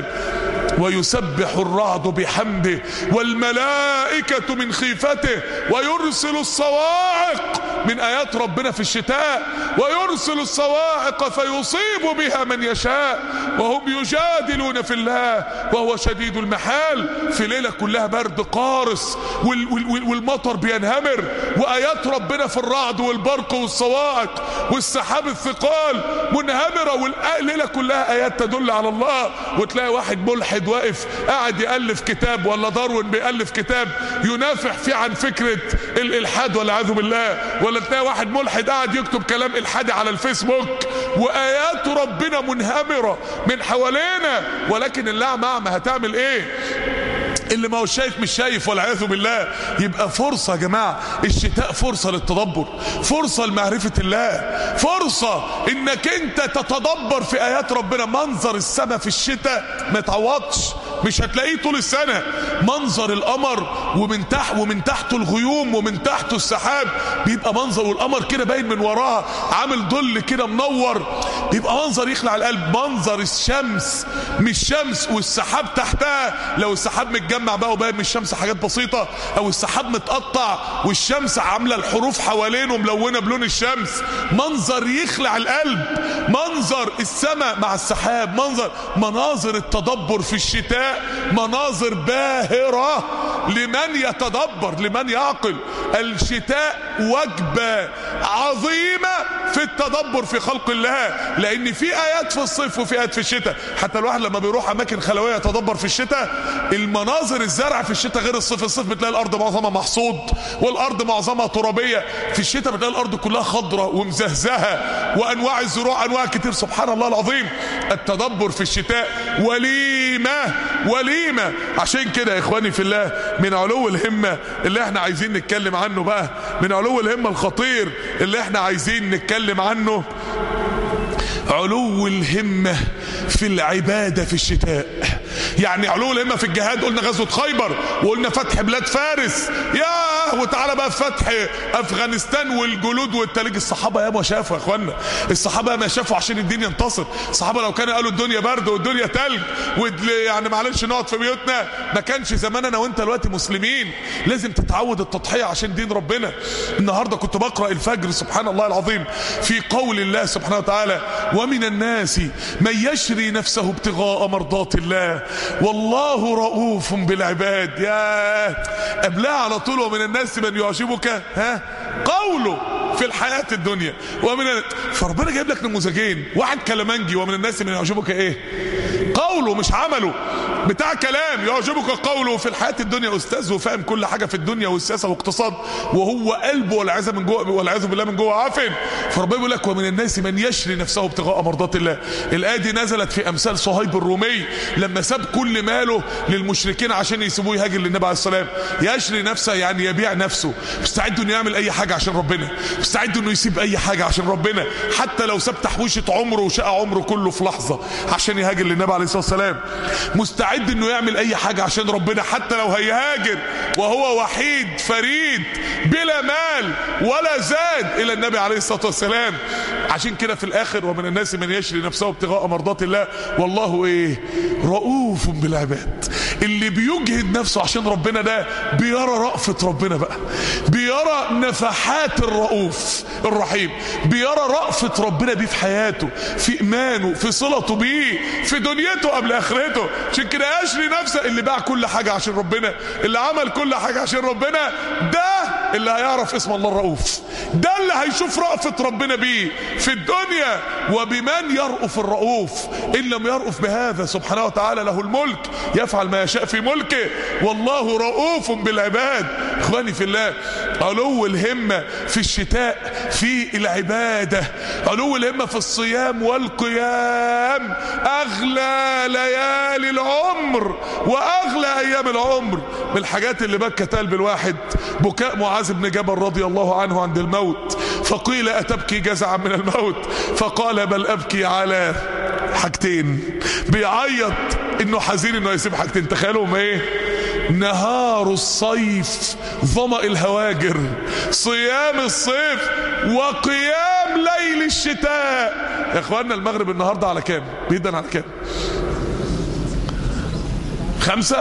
ويسبح الرعد بحمده والملائكة من خيفته ويرسل الصواعق، من آيات ربنا في الشتاء، ويرسل الصواعق فيصيب بها من يشاء وهم يجادلون في الله وهو شديد المحال. في ليلة كلها برد قارس والمطر بينهمر، وآيات ربنا في الرعد والبرق والصواعق والسحاب الثقال منهمرة، والليلة كلها آيات تدل على الله. وتلاقي واحد ملحد واقف قاعد يألف كتاب، ولا داروين بيألف كتاب ينافح فيه عن فكرة الإلحاد والعياذ بالله، ولا تلاقي واحد ملحد قاعد يكتب كلام إلحادي على الفيسبوك، وآيات ربنا منهمرة من حوالينا. ولكن الأعمى أعمى هتعمل إيه؟ اللي ما هو شايف مش شايف والعياذ بالله. يبقى فرصة يا جماعة، الشتاء فرصة للتدبر، فرصة لمعرفة الله، فرصة انك انت تتدبر في ايات ربنا. منظر السماء في الشتاء ما يتعوضش، مش هتلاقيه طول السنة. منظر القمر ومن تحت ومن تحته الغيوم ومن تحته السحاب، بيبقى منظر، والقمر كده باين من وراها عامل ظل كده منور، بيبقى منظر يخلع القلب. منظر الشمس مش شمس والسحاب تحتها، لو السحاب متجمع بقى وباين من الشمس حاجات بسيطة، او السحاب متقطع والشمس عاملة الحروف حوالينه ملونة بلون الشمس، منظر يخلع القلب. منظر السماء مع السحاب، منظر مناظر التدبر في الشتاء مناظر باهرة لمن يتدبر، لمن يعقل. الشتاء وجبة عظيمة في التدبر في خلق الله، لان في ايات في الصيف وفي ايات في الشتاء. حتى الواحد لما بيروح اماكن خلوية يتدبر في الشتاء، المناظر الزرع في الشتاء غير الصيف. الصيف بتلاقي الارض معظمها محصود والارض معظمها ترابية، في الشتاء بتلاقي الارض كلها خضراء ومزهزهة وانواع الزروع انواع كتير، سبحان الله العظيم. التدبر في الشتاء وليمة وليمة. عشان كده يا اخواني في الله، من علو الهمة اللي احنا عايزين نتكلم عنه بقى، من علو الهمة الخطير اللي احنا عايزين نتكلم عنه، علو الهمة في العبادة في الشتاء. يعني علو الهمة في الجهاد، قلنا غزوة خيبر وقلنا فتح بلاد فارس، يا وتعالى بقى فتح افغانستان والجلود والتلج. الصحابة ياما شافوا يا اخوانا، الصحابة ياما شافوا عشان الدين ينتصر. الصحابة لو كانوا قالوا الدنيا برد والدنيا تلج يعني معلش نقعد في بيوتنا، ما كانش زماننا وانت دلوقتي مسلمين. لازم تتعود التضحية عشان دين ربنا. النهاردة كنت بقرأ الفجر سبحان الله العظيم في قول الله سبحانه وتعالى: ومن الناس من يشري نفسه ابتغاء مرضات الله والله رؤوف بالعباد. يا قبلها على طول ومن الناس من يعجبك ها قوله في الحياة الدنيا ومن فربنا جايب لك نموذجين، واحد كلامنجي ومن الناس من يعجبك ايه قوله مش عمله، بتاع كلام يعجبك قوله في الحياة الدنيا، استاذ وفاهم كل حاجة في الدنيا والسياسة واقتصاد، وهو قلبه والعياذ من جوه والعياذ بالله من جوه عافن. فربنا بيقول لك ومن الناس من يشري نفسه ابتغاء مرضات الله. الآية دي نزلت في امثال صهيب الرومي لما ساب كل ماله للمشركين عشان يسيبوه يهاجر للنبي عليه السلام. يشري نفسه يعني يبيع نفسه، مستعد انه يعمل اي حاجة عشان ربنا، مستعد انه يسيب اي حاجة عشان ربنا، حتى لو ساب تحويشة عمره وشقى عمره كله في لحظة عشان يهاجر للنبي عليه الصلاة والسلام. مستعد انه يعمل اي حاجة عشان ربنا حتى لو هيهاجر وهو وحيد فريد بلا مال ولا زاد الى النبي عليه الصلاة والسلام. عشان كده في الاخر ومن الناس من يشري نفسه ابتغاء مرضات الله والله ايه رؤوف بالعباد. اللي بيجهد نفسه عشان ربنا ده بيرى رأفة ربنا بقى، بيرى نفحات الرؤوف الرحيم، بيرى رأفة ربنا بيه في حياته، في ايمانه، في صلته بيه، في دنيته قبل اخرته. عشان كده يشري نفسه، اللي باع كل حاجة عشان ربنا، اللي عمل كل حاجة عشان ربنا، ده اللي هيعرف اسم الله الرؤوف، ده اللي هيشوف رأفة ربنا بيه في الدنيا. وبمن يرأف الرؤوف ان لم يرأف بهذا سبحانه وتعالى له الملك يفعل ما يشاء في ملكه والله رؤوف بالعباد. اخواني في الله، علو الهمة في الشتاء في العبادة، علو الهمة في الصيام والقيام، اغلى ليالي العمر واغلى ايام العمر. من الحاجات اللي بكت قلب الواحد بكاء معاذ بن جبل رضي الله عنه عند الموت، فقيل اتبكي جزعا من الموت؟ فقال بل ابكي على حاجتين. بيعيط انه حزين انه يسيب حاجتين، تخيلوا ايه؟ نهار الصيف ظمأ الهواجر، صيام الصيف، وقيام ليل الشتاء. يا اخوانا المغرب النهارده على كام؟ بيدن على كام؟ خمسة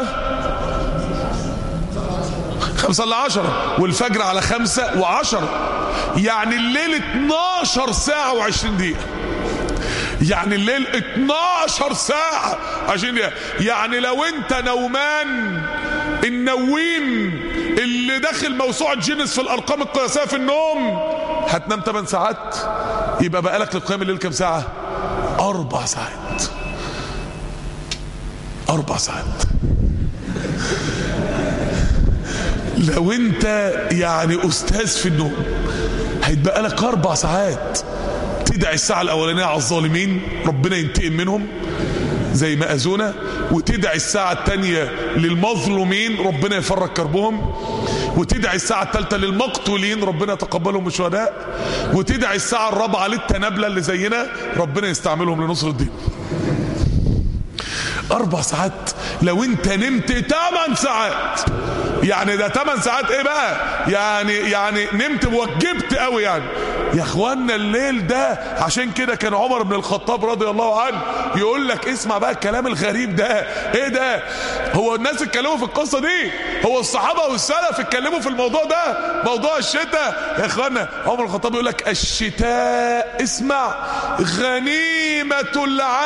خمسة الا عشرة، والفجر على خمسة وعشرة، يعني الليل اتناشر ساعة وعشرين دقيقة، يعني الليل اتناشر ساعة عشرين دقيقة. يعني لو انت نومان النويم اللي داخل موسوعة جينيس في الارقام القياسية في النوم هتنام ثمان ساعات، يبقى بقالك لقيام الليل كام ساعة؟ اربع ساعات، اربع ساعات. لو انت يعني استاذ في النوم هيتبقى لك اربع ساعات تدعي الساعة الاولانية على الظالمين ربنا ينتقم منهم زي ما اذونا، وتدعي الساعة التانية للمظلومين ربنا يفرج كربهم، وتدعي الساعة الثالثة للمقتولين ربنا يتقبلهم الشهداء، وتدعي الساعة الرابعة للتنابلة اللي زينا ربنا يستعملهم لنصر الدين. اربع ساعات لو انت نمت ثمان ساعات، يعني ده ثمان ساعات ايه بقى؟ يعني يعني نمت وجبت قوي يعني. يا اخوانا الليل ده عشان كده كان عمر بن الخطاب رضي الله عنه يقول لك اسمع بقى الكلام الغريب ده، ايه ده؟ هو الناس اتكلموا في القصة دي؟ هو الصحابة والسلف اتكلموا في الموضوع ده، موضوع الشتاء؟ يا اخوانا عمر بن الخطاب يقول لك الشتاء اسمع غنيمة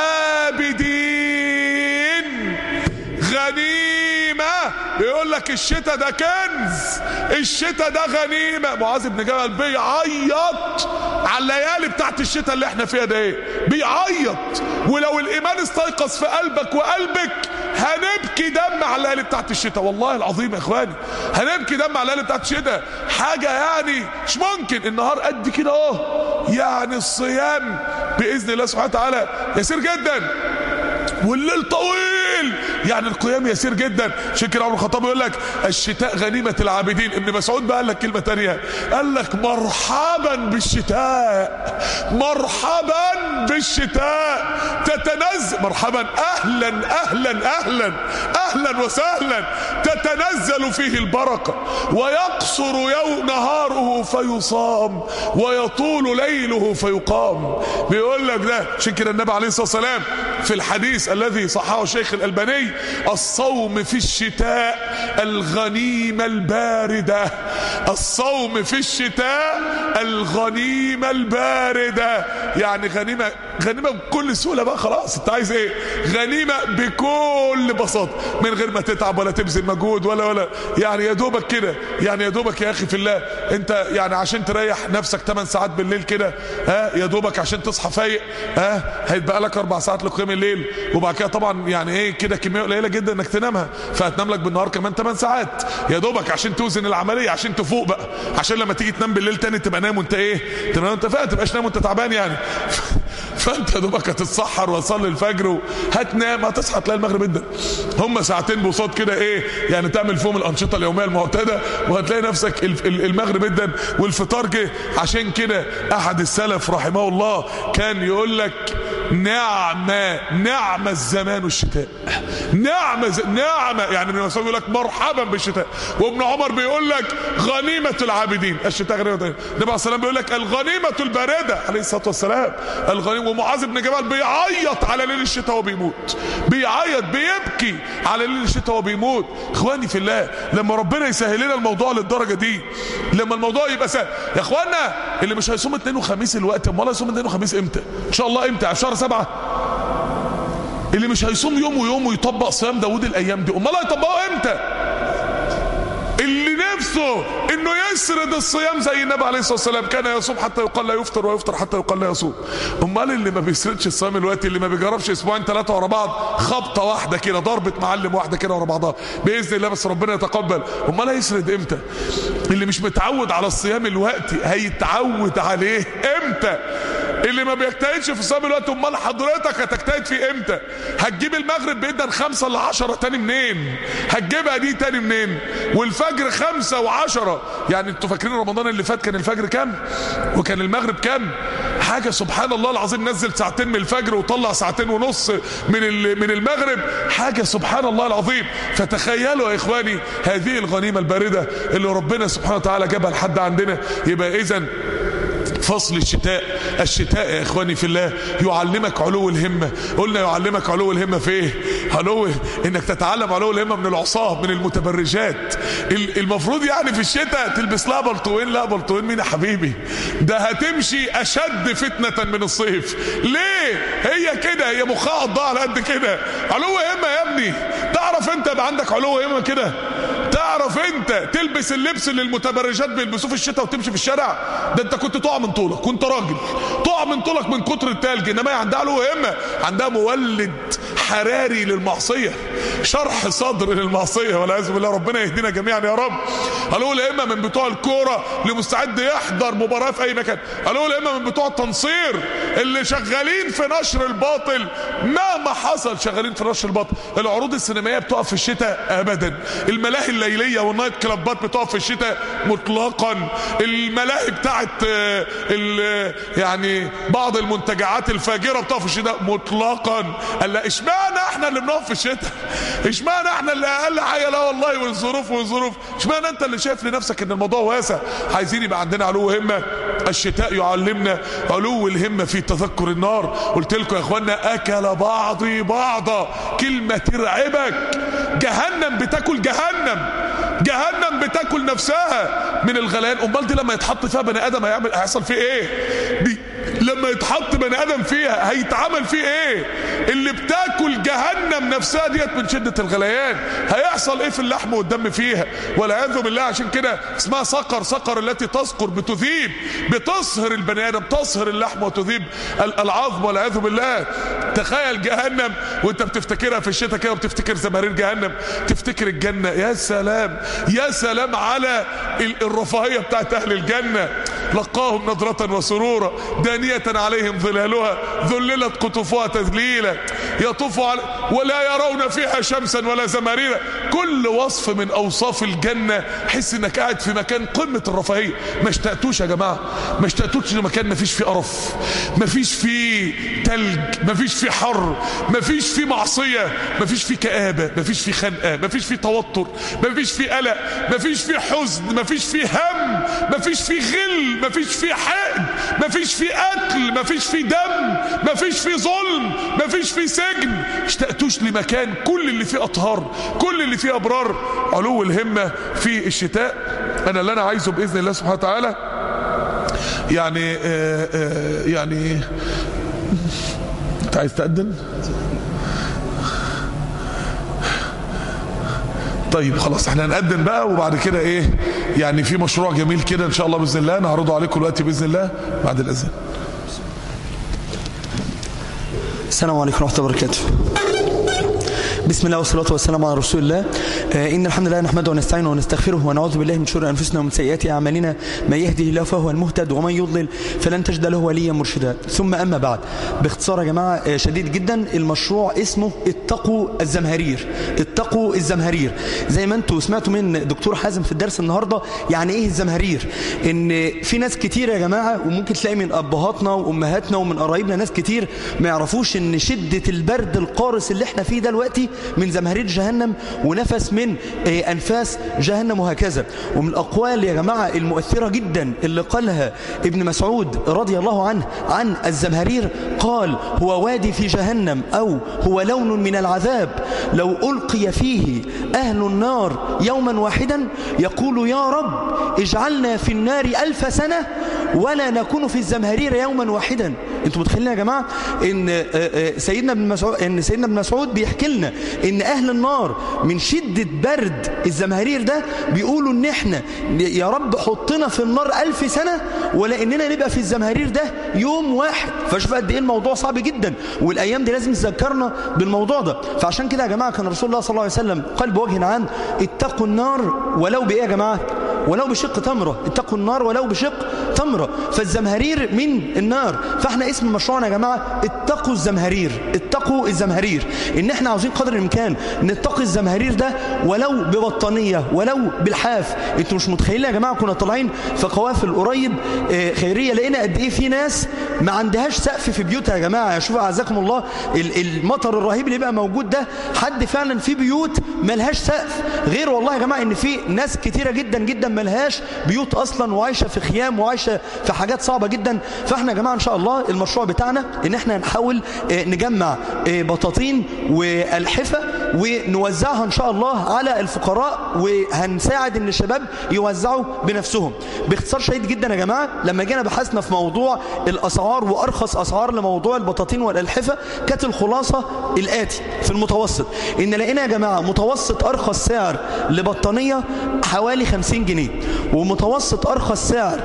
العابدين، غنيمة. يقول لك الشتاء ده كنز، الشتاء ده غنيمة. معاذ بن جبل بيعيط على الليالي بتاعت الشتاء اللي احنا فيها ده، ايه بيعيط. ولو الايمان استيقظ في قلبك وقلبك هنبكي دم على الليالي بتاعت الشتاء، والله العظيم يا اخواني هنبكي دم على الليالي بتاعت الشتاء. حاجة يعني مش ممكن. النهار قد كده اهو، يعني الصيام باذن الله سبحانه وتعالى يسير جدا، والليل طويل يعني القيام يسير جدا. عشان كده عمر الخطاب يقول لك الشتاء غنيمة العابدين. ابن مسعود بقى قال لك كلمة تانية، قال لك مرحبا بالشتاء، مرحبا بالشتاء تتنزل، مرحبا اهلا اهلا اهلا اهلا وسهلا، تتنزل فيه البركة ويقصر يوم نهاره فيصام ويطول ليله فيقام. بيقول لك ده. عشان كده النبي عليه الصلاة والسلام في الحديث الذي صححه الشيخ الألباني، الصوم في الشتاء الغنيمة الباردة، الصوم في الشتاء الغنيمة الباردة. يعني غنيمة، غنيمة بكل سهولة بقى، خلاص انت عايز ايه؟ غنيمة بكل بساطة من غير ما تتعب ولا تبذل مجهود ولا ولا يعني يا دوبك كده، يعني يا دوبك يا اخي في الله انت يعني عشان تريح نفسك ثمان ساعات بالليل كده، ها يا دوبك عشان تصحى فايق، ها هيتبقى لك اربع ساعات لقيام الليل، وبعد كده طبعا يعني ايه كده كمية قليلة جدا انك تنامها، فهتنام لك بالنهار كمان ثمان ساعات يا دوبك عشان توزن العملية، عشان تفوق بقى، عشان لما تيجي تنام بالليل تاني تبقى نام وانت ايه؟ تنام وانت فايق، تبقاش نام وانت تعبان يعني. فانت يا دوبك هتتسحر وتصلي الفجر وهتنام، هتصحى تلاقي المغرب ادى. هم ساعتين بوصات كده ايه يعني تعمل فيهم الانشطه اليوميه المعتاده، وهتلاقي نفسك المغرب ادى والفطار جه. عشان كده احد السلف رحمه الله كان يقول لك نعمة نعمة الزمان والشتاء، نعمة نعمة يعني ابن مسعود يقول لك مرحبا بالشتاء، وابن عمر بيقول لك غنيمة العابدين، الشتاء غنيمة. النبي عليه الصلاة والسلام بيقول لك الغنيمة الباردة عليه الصلاة والسلام، الغنيمة. ومعاذ بن جبل بيعيط على ليل الشتاء وبيموت، بيعيط بيبكي على ليل الشتاء وبيموت. اخواني في الله لما ربنا يسهل لنا الموضوع للدرجة دي، لما الموضوع يبقى سهل يا اخوانا، اللي مش هيصوم اثنين وخميس الوقت امال هيصوم اثنين وخميس امتى؟ ان شاء الله امتى؟ في شهر سبعة. اللي مش هيصوم يوم ويوم ويطبق صيام داود الايام دي امال هيطبقه امتى؟ اللي نفسه انه يسرد الصيام زي النبي عليه الصلاه والسلام، كان يصوم حتى يقال لا يفطر ويفطر حتى يقال لا يصوم. امال اللي ما بيسردش الصيام الوقت، اللي ما بيجربش اسبوعين ثلاثه ورا بعض خبطه واحده كده، ضربه معلم واحده كده ورا بعضها باذن الله بس ربنا يتقبل، امال هيسرد امتى؟ اللي مش متعود على الصيام الوقت هيتعود عليه امتى؟ اللي ما بيجتهدش في صيام الوقت امال حضرتك هتجتهد فيه امتى؟ هتجيب المغرب بيدن خمسة لعشرة تاني منين؟ هتجيبها دي تاني منين؟ والفجر خمسة وعشرة، يعني انتوا فاكرين رمضان اللي فات كان الفجر كام؟ وكان المغرب كام؟ حاجة سبحان الله العظيم، نزل ساعتين من الفجر وطلع ساعتين ونص من من المغرب، حاجة سبحان الله العظيم. فتخيلوا يا اخواني هذه الغنيمة الباردة اللي ربنا سبحانه وتعالى جابها لحد عندنا. يبقى اذا فصل الشتاء، الشتاء يا اخواني في الله يعلمك علو الهمة. قلنا يعلمك علو الهمة في ايه؟ علو انك تتعلم علو الهمة من العصاه، من المتبرجات. المفروض يعني في الشتاء تلبس لها بلطوين، لا بلطوين مين يا حبيبي؟ ده هتمشي اشد فتنة من الصيف. ليه؟ هي كده، هي مخها قضاء على قد كده. علو همة يا ابني، تعرف انت يبقى عندك علو همة كده؟ تعرف انت تلبس اللبس اللي المتبرجات بيلبسوه في الشتاء وتمشي في الشارع؟ ده انت كنت تقع من طولك، كنت راجل تقع من طولك من كتر التلج. انما هي عندها علو همة، عندها مولد حراري للمعصية، شرح صدر للمعصية والعياذ بالله. ربنا يهدينا جميعا يا رب. علو الهمة من بتوع الكورة اللي مستعد يحضر مباراة في اي مكان، علو الهمة من بتوع التنصير اللي شغالين في نشر الباطل مهما حصل، شغالين في نشر الباطل. العروض السينمائية بتقف في الشتاء ابدا، الملاهي الليلية والنايت كلابات بتقف في الشتاء مطلقا، الملاهي بتاعت ال يعني بعض المنتجعات الفاجرة بتقف في الشتاء مطلقا. قال لا اشمعنى احنا اللي بنقف في الشتاء؟ اشمعنى احنا اللي اقل حاجة؟ لا والله والظروف والظروف. اشمعنى انت اللي شايف لنفسك ان الموضوع واسع؟ عايزين يبقى عندنا علو همة. الشتاء يعلمنا علو الهمة في تذكر النار. قلت لكم يا اخوانا اكل بعضي بعضا، كلمة ترعبك. جهنم بتاكل جهنم، جهنم بتاكل نفسها من الغليان. امال دي لما يتحط فيها بني ادم هيعمل هيحصل فيه ايه؟ دي لما يتحط بني ادم فيها هيتعمل فيه ايه؟ اللي بتاكل جهنم نفسها ديت من شدة الغليان هيحصل ايه في اللحم والدم فيها والعياذ بالله. عشان كده اسمها سقر. سقر التي تسقر، بتذيب، بتصهر البني ادم، تصهر اللحم وتذيب العظم والعياذ بالله. تخيل جهنم وانت بتفتكرها في الشتاء كده وبتفتكر زمهرير جهنم، تفتكر الجنة. يا سلام يا سلام على الرفاهية بتاعت اهل الجنة. لقاهم نضرة وسرورا دانية عليهم ظلالها ذللت قطوفها تذليلا. يطوف على ولا يرون فيها شمسا ولا زمهريرا. كل وصف من اوصاف الجنة حس انك قاعد في مكان قمة الرفاهية. ما اشتقتوش يا جماعة؟ ما اشتقتوش لمكان ما فيش فيه قرف، ما فيش فيه تلج، ما فيش فيه حر، ما فيش فيه معصية، ما فيش فيه كآبة، ما فيش فيه خنقة، ما فيش فيه توتر، ما فيش فيه قلق، ما فيش فيه حزن، ما فيش فيه هم، ما فيش فيه غل، ما فيش فيه حقد، ما فيش فيه قتل، ما فيش فيه دم، ما فيش فيه ظلم، ما فيش فيه سجن. اشتقتوش لمكان كل اللي فيه اطهار، كل اللي فيه ابرار، علو الهمة في الشتاء. انا اللي انا عايزه باذن الله سبحانه وتعالى يعني آآ آآ يعني انت عايز تقدم؟ طيب خلاص احنا هنقدم بقى، وبعد كده ايه يعني في مشروع جميل كده ان شاء الله باذن الله نعرضه عليكم دلوقتي باذن الله بعد الاذان. السلام عليكم ورحمة الله وبركاته. بسم الله والصلاة والسلام على رسول الله. آه إن الحمد لله نحمده ونستعينه ونستغفره ونعوذ بالله من شرور أنفسنا ومن سيئات أعمالنا. من يهده الله فهو المهتد ومن يضلل فلن تجد له وليا مرشدا. ثم أما بعد، باختصار يا جماعة آه شديد جدا، المشروع اسمه اتقوا الزمهرير. اتقوا الزمهرير زي ما انتم سمعتوا من دكتور حازم في الدرس النهاردة. يعني ايه الزمهرير؟ ان في ناس كتير يا جماعة، وممكن تلاقي من أبهاتنا وأمهاتنا ومن قرايبنا ناس كتير ما يعرفوش ان شدة البرد القارس اللي احنا فيه دلوقتي من زمهرير جهنم ونفس من أنفاس جهنم وهكذا. ومن الأقوال يا جماعة المؤثرة جدا اللي قالها ابن مسعود رضي الله عنه عن الزمهرير، قال: هو وادي في جهنم أو هو لون من العذاب، لو ألقي فيه أهل النار يوما واحدا يقول يا رب اجعلنا في النار ألف سنة ولا نكون في الزمهرير يوما واحدا. انتم متخيلين يا جماعة ان سيدنا ابن مسعود ان سيدنا ابن مسعود بيحكي لنا ان اهل النار من شدة برد الزمهرير ده بيقولوا ان احنا يا رب حطنا في النار ألف سنة ولا اننا نبقى في الزمهرير ده يوم واحد. فشوف قد ايه الموضوع صعب جدا، والايام دي لازم تذكرنا بالموضوع ده. فعشان كده يا جماعة كان رسول الله صلى الله عليه وسلم قال بوجه عام: اتقوا النار ولو بايه يا جماعة؟ ولو بشق تمرة. اتقوا النار ولو بشق تمرة. فالزمهرير من النار. فاحنا اسم مشروعنا يا جماعة اتقوا الزمهرير. اتقوا الزمهرير، ان احنا عاوزين قدر الامكان نتقي الزمهرير ده ولو ببطانية ولو بالحاف. انتوا مش متخيلين يا جماعة، كنا طالعين في قوافل قريب خيرية، لقينا قد ايه في ناس ما عندهاش سقف في بيوتها يا جماعة. شوفوا اعزكم الله المطر الرهيب اللي بقى موجود ده، حد فعلا في بيوت ملهاش سقف. غير والله يا جماعة ان في ناس كتيرة جدا جدا ملهاش بيوت اصلا وعايشة في خيام وعايشة في حاجات صعبة جدا. فاحنا يا جماعة ان شاء الله المشروع بتاعنا ان احنا نحاول نجمع بطاطين والحفة ونوزعها ان شاء الله على الفقراء، وهنساعد ان الشباب يوزعوا بنفسهم. باختصار شديد جدا يا جماعة، لما جينا بحثنا في موضوع الاسعار وارخص اسعار لموضوع البطاطين والالحفة، كانت الخلاصة الاتي في المتوسط: ان لقينا يا جماعة متوسط ارخص سعر لبطانية حوالي خمسين جنيه، ومتوسط ارخص سعر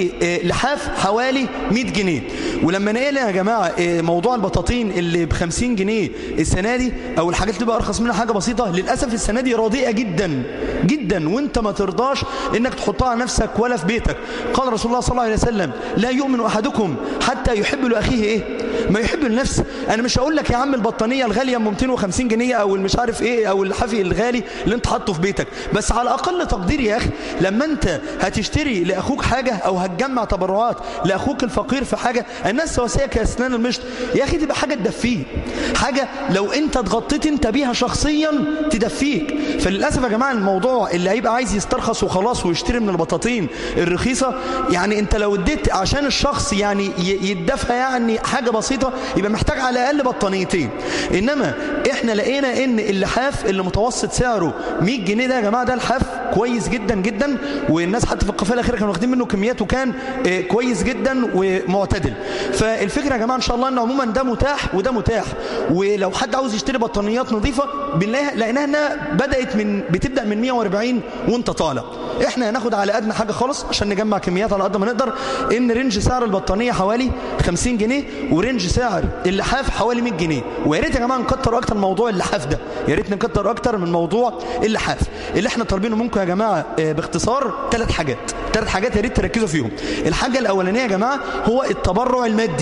للحاف حوالي مئة جنيه. ولما نقلنا يا جماعة موضوع البطاطين اللي ب خمسين جنيه السنة دي، او الحاجات اللي بقى ارخص منها حاجة بسيطة، للأسف السنة دي رديئة جدا جدا، وانت ما ترضاش انك تحطها على نفسك ولا في بيتك. قال رسول الله صلى الله عليه وسلم: لا يؤمن احدكم حتى يحب لاخيه ايه ما يحب لنفسه. انا مش هقول لك يا عم البطانيه الغاليه ام مئتين وخمسين جنيه او المش عارف ايه او الحافي الغالي اللي انت حاطه في بيتك، بس على اقل تقدير يا اخي لما انت هتشتري لاخوك حاجه او هتجمع تبرعات لاخوك الفقير في حاجه، الناس سواسيه كاسنان المشط يا اخي، تبقى حاجه تدفيه، حاجه لو انت اتغطيت انت بيها شخصيا تدفيك. فللاسف يا جماعه الموضوع اللي هيبقى عايز يسترخص وخلاص ويشتري من البطاطين الرخيصه، يعني انت لو اديت عشان الشخص يعني يدفع يعني حاجه بسيطه يبقى محتاج على الاقل بطانيتين. انما احنا لقينا ان اللحاف اللي متوسط سعره مئة جنيه ده يا جماعه، ده الحاف كويس جدا جدا، والناس حتى في القافله الاخيره كانوا واخدين منه كميات وكان اه كويس جدا ومعتدل. فالفكره يا جماعه ان شاء الله ان عموما ده متاح وده متاح، ولو حد عاوز يشتري بطانيات نظيفه بنلاقيها لقيناها انها بدات من بتبدا من مئة وأربعين وانت طالع. احنا هناخد على قدنا حاجه خالص عشان نجمع كميات على قد ما نقدر، ان رينج سعر البطانيه حوالي خمسين جنيه ورينج سعر اللحاف حوالي مئة جنيه. ويا ريت يا جماعه نكتر اكتر من موضوع اللحاف ده، يا ريت نكتر اكتر من موضوع اللحاف. اللي احنا طالبينه منكم يا جماعه باختصار ثلاث حاجات ثلاث حاجات يا ريت تركزوا فيهم. الحاجه الاولانيه يا جماعه هو التبرع المادي.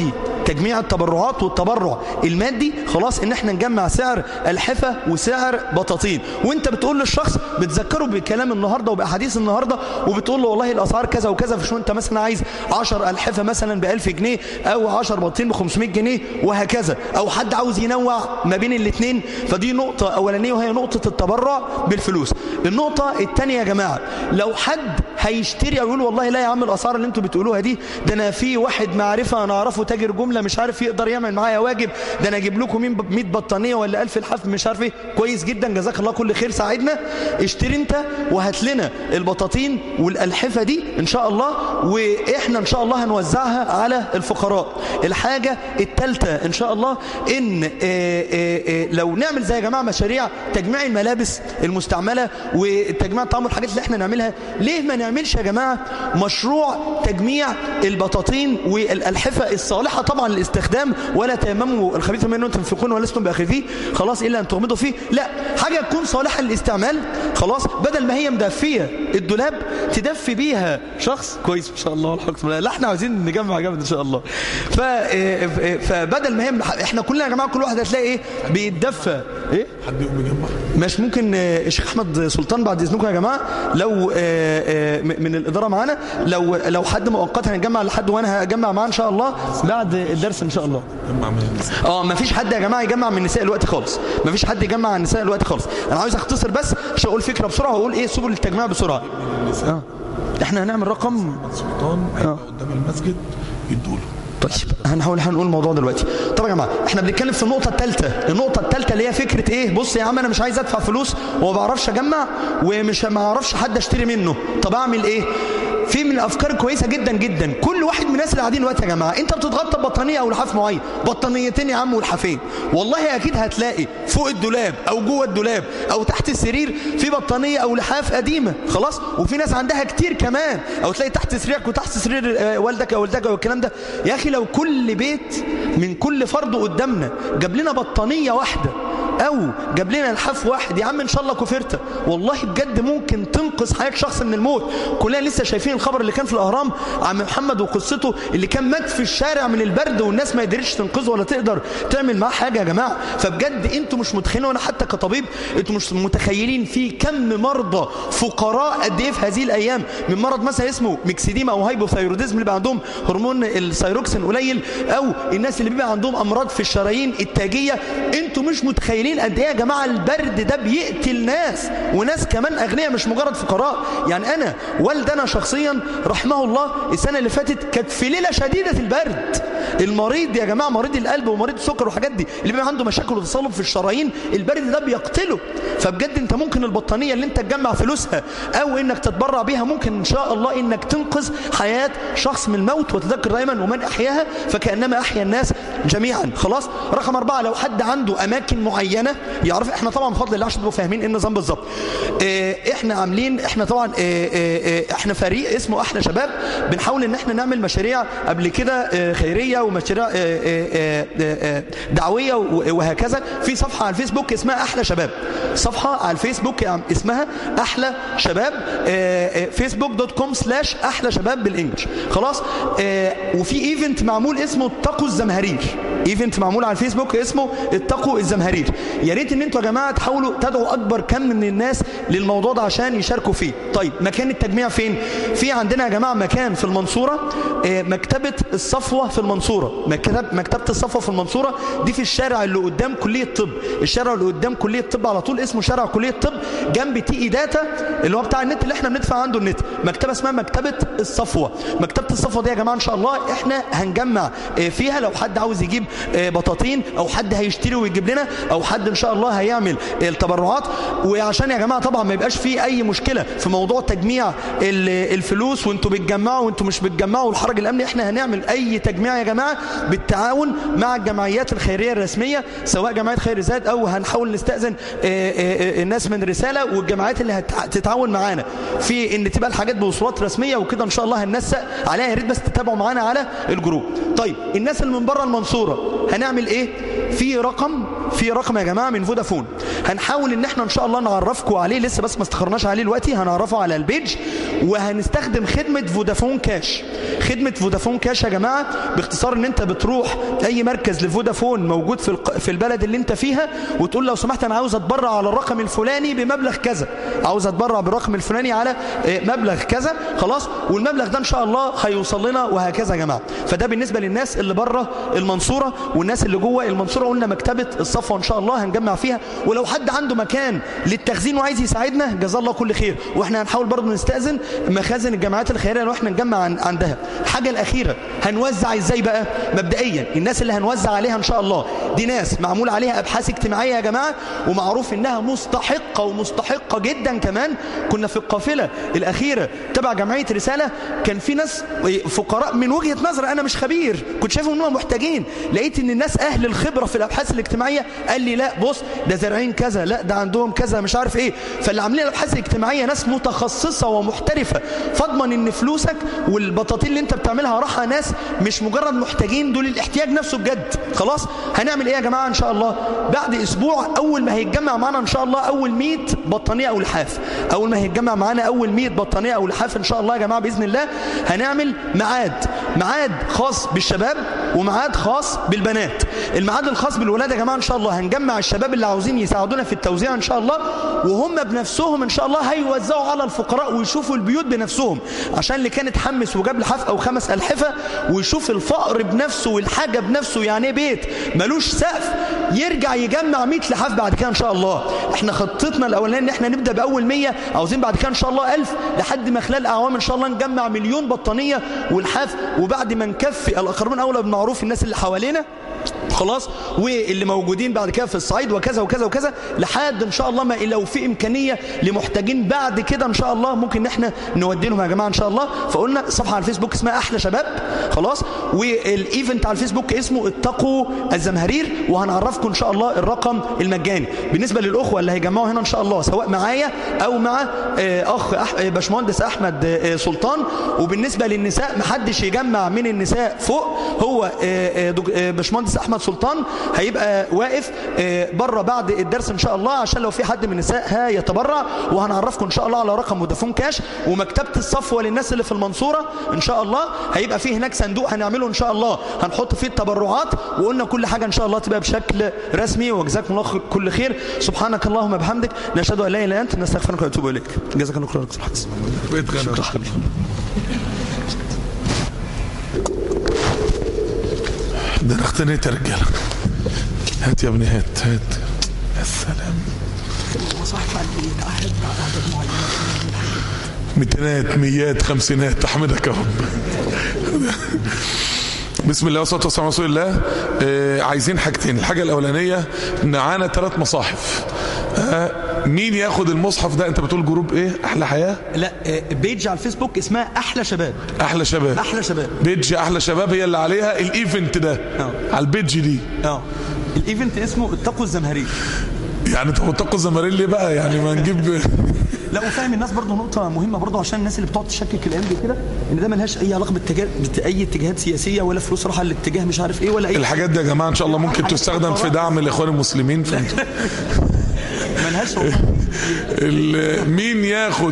تجميع التبرعات والتبرع المادي خلاص ان احنا نجمع سعر الحفة وسعر بطاطين، وانت بتقول للشخص بتذكره بكلام النهاردة وبأحاديث النهاردة وبتقول له والله الاسعار كذا وكذا، فشو انت مثلا عايز عشر الحفة مثلا بألف جنيه او عشر بطاطين بخمسمائة جنيه وهكذا، او حد عاوز ينوع ما بين الاثنين، فدي نقطة اولانية وهي نقطة التبرع بالفلوس. النقطة الثانية يا جماعة، لو حد هيشتري او يقول والله لا يا عم الاسعار اللي انتوا بتقولوها دي، ده انا في واحد معرفة انا اعرفه تاجر جملة مش عارف يقدر يعمل معايا واجب، ده انا اجيب لكم مية بطانية ولا ألف الحف مش عارف ايه، كويس جدا جزاك الله كل خير ساعدنا، اشتري انت وهات لنا البطاطين والالحفة دي ان شاء الله، واحنا ان شاء الله هنوزعها على الفقراء. الحاجة الثالثة ان شاء الله ان اه اه اه لو نعمل زي يا جماعة مشاريع تجميع الملابس المستعملة وتجميع الطعام والحاجات اللي احنا نعملها، ليه ما نعملش يا جماعة مشروع تجميع البطاطين والألحفة الصالحة طبعا للاستخدام، ولا تيمموا الخبيث منه تنفقون ولستم بآخذيه خلاص إلا أن تغمضوا فيه، لا حاجة تكون صالحة للاستعمال خلاص، بدل ما هي مدفية الدولاب تدفي بيها شخص كويس ما شاء الله والحمد لله. لا احنا عايزين نجمع جامد ان شاء الله. ف فبدل ما هي احنا كلنا يا جماعه كل واحد هتلاقي ايه بيتدفى ايه حد يقوم يجمع مش ممكن. الشيخ احمد سلطان بعد اذنكم يا جماعه لو من الاداره معانا، لو لو حد مؤقتا هنجمع لحد وانا هجمع معاه ان شاء الله بعد الدرس ان شاء الله. جمع من النساء. اه ما فيش حد يا جماعه يجمع من النساء الوقت خالص، ما فيش حد يجمع عن النساء الوقت خالص. انا عاوز اختصر بس عشان اقول فكره بسرعه واقول ايه سبل التجميع بسرعه. اه احنا هنعمل رقم سلطان هيبقى قدام المسجد يدوله. طيب هنحاول هنقول الموضوع دلوقتي. طب يا جماعه احنا بنتكلم في النقطه الثالثه، النقطه الثالثه اللي هي فكره ايه، بص يا عم انا مش عايز ادفع فلوس وما بعرفش اجمع ومش ما اعرفش حد اشتري منه، طب اعمل ايه؟ في من الافكار كويسه جدا جدا. كل واحد من الناس اللي قاعدين دلوقتي يا جماعه انت بتتغطى ببطانيه او لحاف معين، بطانيتين يا عم والحافين، والله اكيد هتلاقي فوق الدولاب او جوه الدولاب او تحت السرير في بطانيه او لحاف قديمه خلاص، وفي ناس عندها كتير كمان، او تلاقي تحت سريرك وتحت سرير والدك او والدتك والكلام ده. يا اخي لو كل بيت من كل فرد قدامنا جاب لنا بطانيه واحده او جاب لنا لحاف واحد، يا عم ان شاء الله كفرته، والله بجد ممكن تنقذ حياه شخص من الموت. كلنا لسه شايفين الخبر اللي كان في الاهرام عم محمد وقصته اللي كان مات في الشارع من البرد والناس ما قدرتش تنقذه ولا تقدر تعمل معاه حاجه يا جماعه. فبجد انتوا مش متخيلين، وانا حتى كطبيب انتوا مش متخيلين في كم مرضى فقراء قد ايه في هذه الايام من مرض مثلا اسمه ميكسيديما او هايبوثايروديزم اللي بقى عندهم هرمون الثايروكسين قليل، او الناس اللي بيبقى عندهم امراض في الشرايين التاجيه. انتوا مش متخيلين قد ايه يا جماعه البرد ده بيقتل ناس، وناس كمان اغنياء مش مجرد فقراء. يعني انا والدنا شخصيا رحمه الله السنه اللي فاتت كانت في ليله شديده البرد، المريض يا جماعه مريض القلب ومريض السكر والحاجات دي اللي بيبقى عنده مشاكل وتصلب في الشرايين، البرد ده بيقتله. فبجد انت ممكن البطانيه اللي انت تجمع فلوسها او انك تتبرع بيها ممكن ان شاء الله انك تنقذ حياه شخص من الموت. وتذكر دايما ومن احياها فكانما احيا الناس جميعا خلاص. رقم أربعة، لو حد عنده اماكن معينه يعرف، احنا طبعا بفضل الله عشان تبقوا فاهمين ايه النظام بالظبط، اه احنا عاملين احنا طبعا اه اه احنا فريق اسمه احلى شباب، بنحاول ان احنا نعمل مشاريع قبل كده اه خيريه ومشاريع اه اه اه دعويه وهكذا. في صفحه على الفيسبوك اسمها احلى شباب، صفحه على الفيسبوك اسمها احلى شباب، فيسبوك دوت كوم سلاش احلى شباب بالانجلش خلاص. اه وفي ايفنت معمول اسمه اتقوا الزمهرير، ايفنت معمول على الفيسبوك اسمه اتقوا الزمهرير. يا ريت ان انتوا يا جماعه تحاولوا تدعوا اكبر كم من الناس للموضوع ده عشان يشاركوا فيه. طيب مكان التجميع فين؟ في عندنا يا جماعه مكان في المنصوره، مكتبه الصفوه في المنصوره، مكتبه مكتبه الصفوه في المنصوره دي في الشارع اللي قدام كليه الطب، الشارع اللي قدام كليه الطب على طول اسمه شارع كليه الطب، جنب تي اي داتا اللي هو بتاع النت اللي احنا بندفع عنده النت، مكتبه اسمها مكتبه الصفوه. مكتبه الصفوه دي يا جماعه ان شاء الله احنا هنجمع فيها، لو حد عاوز يجيب بطاطين او حد هيشتري ويجيب لنا او حد ان شاء الله هيعمل التبرعات. وعشان يا جماعه طبعا ما يبقاش في اي مشكله في موضوع تجميع الفلوس وانتوا بتجمعوا وانتوا مش بتجمعوا والحرج الامني، احنا هنعمل اي تجميع يا جماعه بالتعاون مع الجمعيات الخيريه الرسميه سواء جمعيه خير زاد او هنحاول نستاذن الناس من رساله والجمعيات اللي هتتعاون معانا في ان تبقى الحاجات بوصولات رسميه وكده ان شاء الله هننسق عليها. يا ريت بس تتابعوا معانا على الجروب. طيب الناس اللي من بره المنصوره هنعمل ايه؟ في رقم في رقم يا جماعه من فودافون، هنحاول ان احنا ان شاء الله نعرفكم عليه، لسه بس ما استخرناش عليه دلوقتي، هنعرفه على البيج. وهنستخدم خدمة فودافون كاش. خدمة فودافون كاش يا جماعة باختصار ان انت بتروح اي مركز لفودافون موجود في في البلد اللي انت فيها، وتقول لو سمحت انا عاوز اتبرع على الرقم الفلاني بمبلغ كذا، عاوز اتبرع بالرقم الفلاني على مبلغ كذا، خلاص، والمبلغ ده ان شاء الله هيوصل لنا، وهكذا يا جماعة. فده بالنسبة للناس اللي بره المنصورة، والناس اللي جوه المنصورة قلنا مكتبة الصفوة ان شاء الله هنجمع فيها. ولو حد عنده مكان للتخزين وعايز يساعدنا جزاه الله كل خير، واحنا هنحاول برضه نستأذن مخازن الجمعيات الخيرية لو احنا نجمع عندها. الحاجة الأخيرة هنوزع ازاي بقى؟ مبدئيا الناس اللي هنوزع عليها ان شاء الله دي ناس معمول عليها ابحاث اجتماعية يا جماعة، ومعروف انها مستحقة ومستحقة جدا كمان. كنا في القافلة الأخيرة تبع جمعية رسالة كان في ناس فقراء من وجهة نظر انا مش خبير، كنت شايفهم انهم محتاجين، لقيت ان الناس اهل الخبرة في الابحاث الاجتماعية قال لي لا بص ده زارعين كذا، لا ده عندهم كذا مش عارف ايه. فاللي عاملين الابحاث الاجتماعية ناس متخصصة ومحترفة، فاضمن ان فلوسك والبطاطين اللي انت بتعملها راحة ناس مش مجرد محتاجين، دول الاحتياج نفسه بجد. خلاص هنعمل ايه يا جماعة ان شاء الله؟ بعد اسبوع اول ما هيتجمع معانا ان شاء الله اول مية بطانية او لحاف، اول ما هيتجمع معانا اول مية بطانية او لحاف ان شاء الله يا جماعة باذن الله هنعمل ميعاد ميعاد خاص بالشباب وميعاد خاص بالبنات. الميعاد الخاص بالولاد يا جماعة ان شاء الله هنجمع الشباب اللي عاوزين يساعدونا في التوزيع ان شاء الله، وهم بنفسهم ان شاء الله هيوزعوا على الفقراء ويشوفوا البيوت بنفسهم، عشان اللي كان اتحمس وجاب لحاف او خمس الحفة ويشوف الفقر بنفسه والحاجة بنفسه، يعني بيت ملوش سقف يرجع يجمع مية لحاف بعد كده ان شاء الله. احنا خطتنا الاولانيه ان احنا نبدا باول مية، عاوزين بعد كده ان شاء الله ألف، لحد ما خلال اعوام ان شاء الله نجمع مليون بطانيه والحاف، وبعد ما نكفي الاقربون اولى بالمعروف الناس اللي حوالينا خلاص، واللي موجودين بعد كده في الصعيد وكذا وكذا وكذا، لحد ان شاء الله ما لو في امكانيه لمحتاجين بعد كده ان شاء الله ممكن ان احنا نودي لهم يا جماعه ان شاء الله. فقلنا صفحه على الفيسبوك اسمها احلى شباب خلاص، والايفنت على الفيسبوك اسمه اتقوا الزمهرير، وهنعرفكم ان شاء الله الرقم المجاني. بالنسبه للاخوه اللي هيجمعوا هنا ان شاء الله سواء معايا او مع اخ باشمهندس احمد سلطان، وبالنسبه للنساء محدش يجمع من النساء فوق، هو باشمهندس احمد سلطان هيبقى واقف بره بعد الدرس ان شاء الله، عشان لو في حد من النساء هيتبرع، وهنعرفكم ان شاء الله على رقم فودافون كاش. ومكتبه الصفوه للناس اللي في المنصوره ان شاء الله هيبقى فيه هناك صندوق هنعمله ان شاء الله هنحط فيه التبرعات، وقلنا كل حاجه ان شاء الله تبقى بشكل رسمي. وجزاكم الله كل خير، سبحانك اللهم وبحمدك نشهد ان لا اله الا انت نستغفرك ونتوب اليك. جزاك الله خير دكتور حسن. ده انا اختنيت يا رجاله. هات يا ابني هات هات. يا سلام. ميتينات ميات خمسينات احمدك يا رب. بسم الله والصلاه والسلام على رسول الله. آه عايزين حاجتين. الحاجه الاولانيه معانا ثلاث مصاحف. آه مين ياخد المصحف ده؟ انت بتقول جروب ايه؟ احلى حياه؟ لا بيج على الفيسبوك اسمها احلى شباب. احلى شباب. احلى شباب. بيج احلى شباب هي اللي عليها الايفنت ده. اه على البيج دي. اه الايفنت اسمه اتقوا الزمهرير. يعني طب اتقوا الزمهرير ليه بقى؟ يعني ما نجيب لا وفاهم الناس برضه نقطة مهمة برضه، عشان الناس اللي بتقعد تشكك الأيام دي كده ان ده ملهاش أي علاقة باتجاه أي اتجاهات سياسية، ولا فلوس راحة لاتجاه مش عارف إيه ولا أي الحاجات دي يا جماعة إن شاء الله ممكن تستخدم في دعم الإخوان المسلمين. ملهاش مين ياخد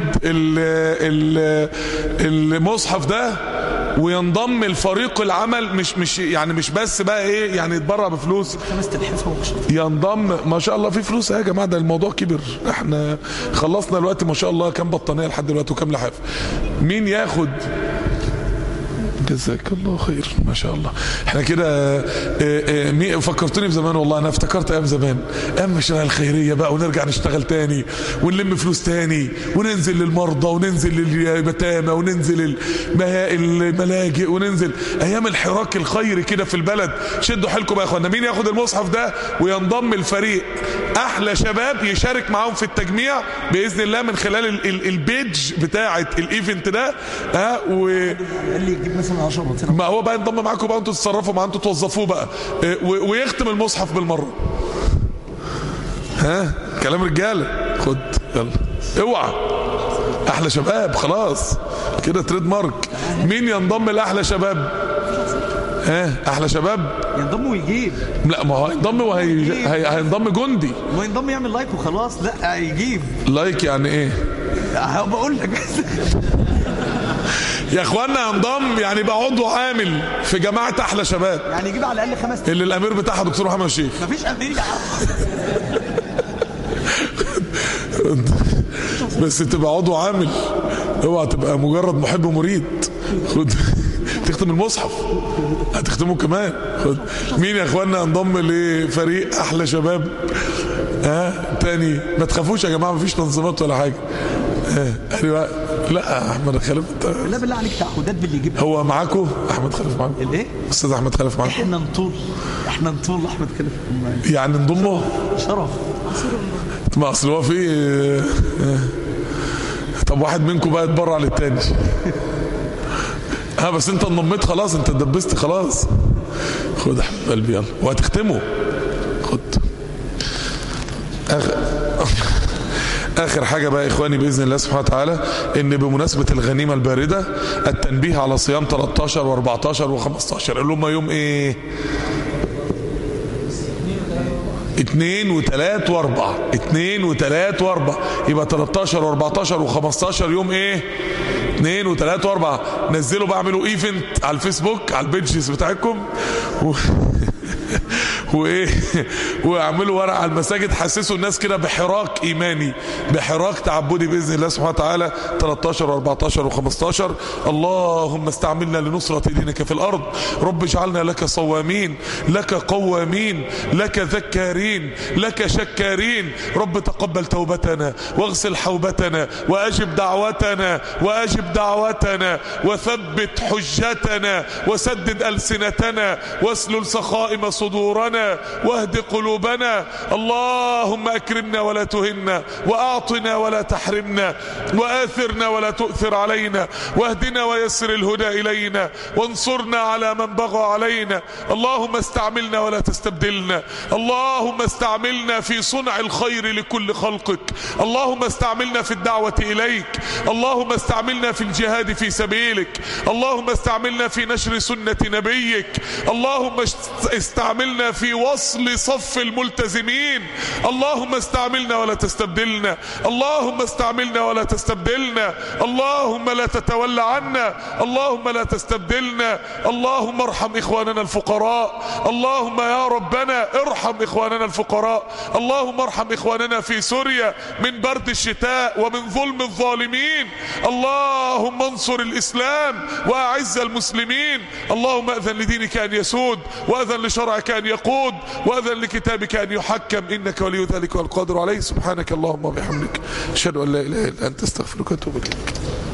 المصحف ده وينضم الفريق العمل، مش مش يعني مش بس بقى ايه يعني يتبرع بفلوس، ينضم ما شاء الله في فلوس يا جماعه. ده الموضوع كبر، احنا خلصنا دلوقتي ما شاء الله كام بطانيه لحد دلوقتي وكام لحاف. مين ياخد؟ جزاك الله خير ما شاء الله. احنا كده فكرتوني بزمان والله، انا افتكرت ايام زمان، ايام المشاريع الخيريه بقى، ونرجع نشتغل تاني ونلم فلوس تاني وننزل للمرضى وننزل لليتامى وننزل الملاجئ وننزل ايام الحراك الخيري كده في البلد. شدوا حيلكم يا اخوانا. مين ياخد المصحف ده وينضم الفريق احلى شباب يشارك معاهم في التجميع باذن الله من خلال ال ال البيج بتاعه الايفنت ده. ها و اللي يجيب مثلا ما هو بقى ينضم معاكم بقى، انتوا تتصرفوا معاه، انتوا توظفوه بقى ويختم المصحف بالمره. ها كلام رجاله. خد يلا اوعى احلى شباب خلاص كده تريد مارك. مين ينضم لاحلى شباب؟ اه احلى شباب ينضم ويجيب. لا ما هو هينضم وهي هي... هينضم جندي. ما ينضم يعمل لايك وخلاص. لا هيجيب لايك يعني ايه؟ بقول لك يا اخوانا هنضم يعني يبقى عضو عامل في جماعه احلى شباب، يعني يجيب على الاقل خمس اللي الامير بتاعها دكتور محمد الشيخ. مفيش امير يا عم بس تبقى عضو عامل، اوعى تبقى مجرد محب مريد. خد تختم المصحف، هتختمه كمان. خد مين يا اخوانا انضم لفريق احلى شباب؟ ها آه. تاني ما تخافوش يا جماعه، مفيش تنظيمات ولا حاجه. اه ايوه لا احمد خلف. لا بالله عليك تعهدات باللي يجيب. هو معاكم احمد خلف؟ معاكم الايه؟ استاذ احمد خلف معاكم؟ احنا نطول احنا نطول احمد خلف يعني نضمه شرف. ما اصل هو في طب واحد منكم بقى يتبرع للتاني. ها بس انت انضميت خلاص، انت اتدبست خلاص. خد يا حبيب قلبي يلا وهتختمه. خد اخر اخر حاجه بقى يا اخواني باذن الله سبحانه وتعالى، ان بمناسبه الغنيمه البارده التنبيه على صيام تلتاشر واربعتاشر وخمستاشر اللي هم يوم ايه؟ اتنين وتلات واربع. اتنين وتلات واربع يبقى تلتاشر واربعتاشر وخمستاشر يوم ايه؟ اتنين وتلات واربع. نزلوا بقى اعملوا ايفنت على الفيسبوك على البيجز بتاعتكم و... وايه واعملوا ورق على المساجد، حسسوا الناس كده بحراك ايماني، بحراك تعبدي باذن الله سبحانه وتعالى. تلتاشر واربعتاشر وخمستاشر اللهم استعملنا لنصرة دينك في الارض. رب اجعلنا لك صوامين، لك قوامين، لك ذكارين، لك شكارين. رب تقبل توبتنا واغسل حوبتنا واجب دعوتنا واجب دعوتنا وثبت حجتنا وسدد السنتنا واسلل سخائم صدورنا واهد قلوبنا. اللهم اكرمنا ولا تهنا، واعطنا ولا تحرمنا، واثرنا ولا تؤثر علينا، واهدنا ويسر الهدى الينا، وانصرنا على من بغى علينا. اللهم استعملنا ولا تستبدلنا، اللهم استعملنا في صنع الخير لكل خلقك، اللهم استعملنا في الدعوة اليك، اللهم استعملنا في الجهاد في سبيلك، اللهم استعملنا في نشر سنة نبيك، اللهم استعملنا في وصل صف الملتزمين. اللهم استعملنا ولا تستبدلنا، اللهم استعملنا ولا تستبدلنا، اللهم لا تتولى عنا، اللهم لا تستبدلنا. اللهم ارحم اخواننا الفقراء، اللهم يا ربنا ارحم اخواننا الفقراء، اللهم ارحم اخواننا في سوريا من برد الشتاء ومن ظلم الظالمين. اللهم انصر الاسلام واعز المسلمين. اللهم اذن لدينك ان يسود، واذن لشرعك ان يقود، واذن لكتابك ان يحكم، انك ولي ذلك والقادر عليه. سبحانك اللهم وبحمدك اشهد ان لا اله الا انت استغفرك واتوب اليك.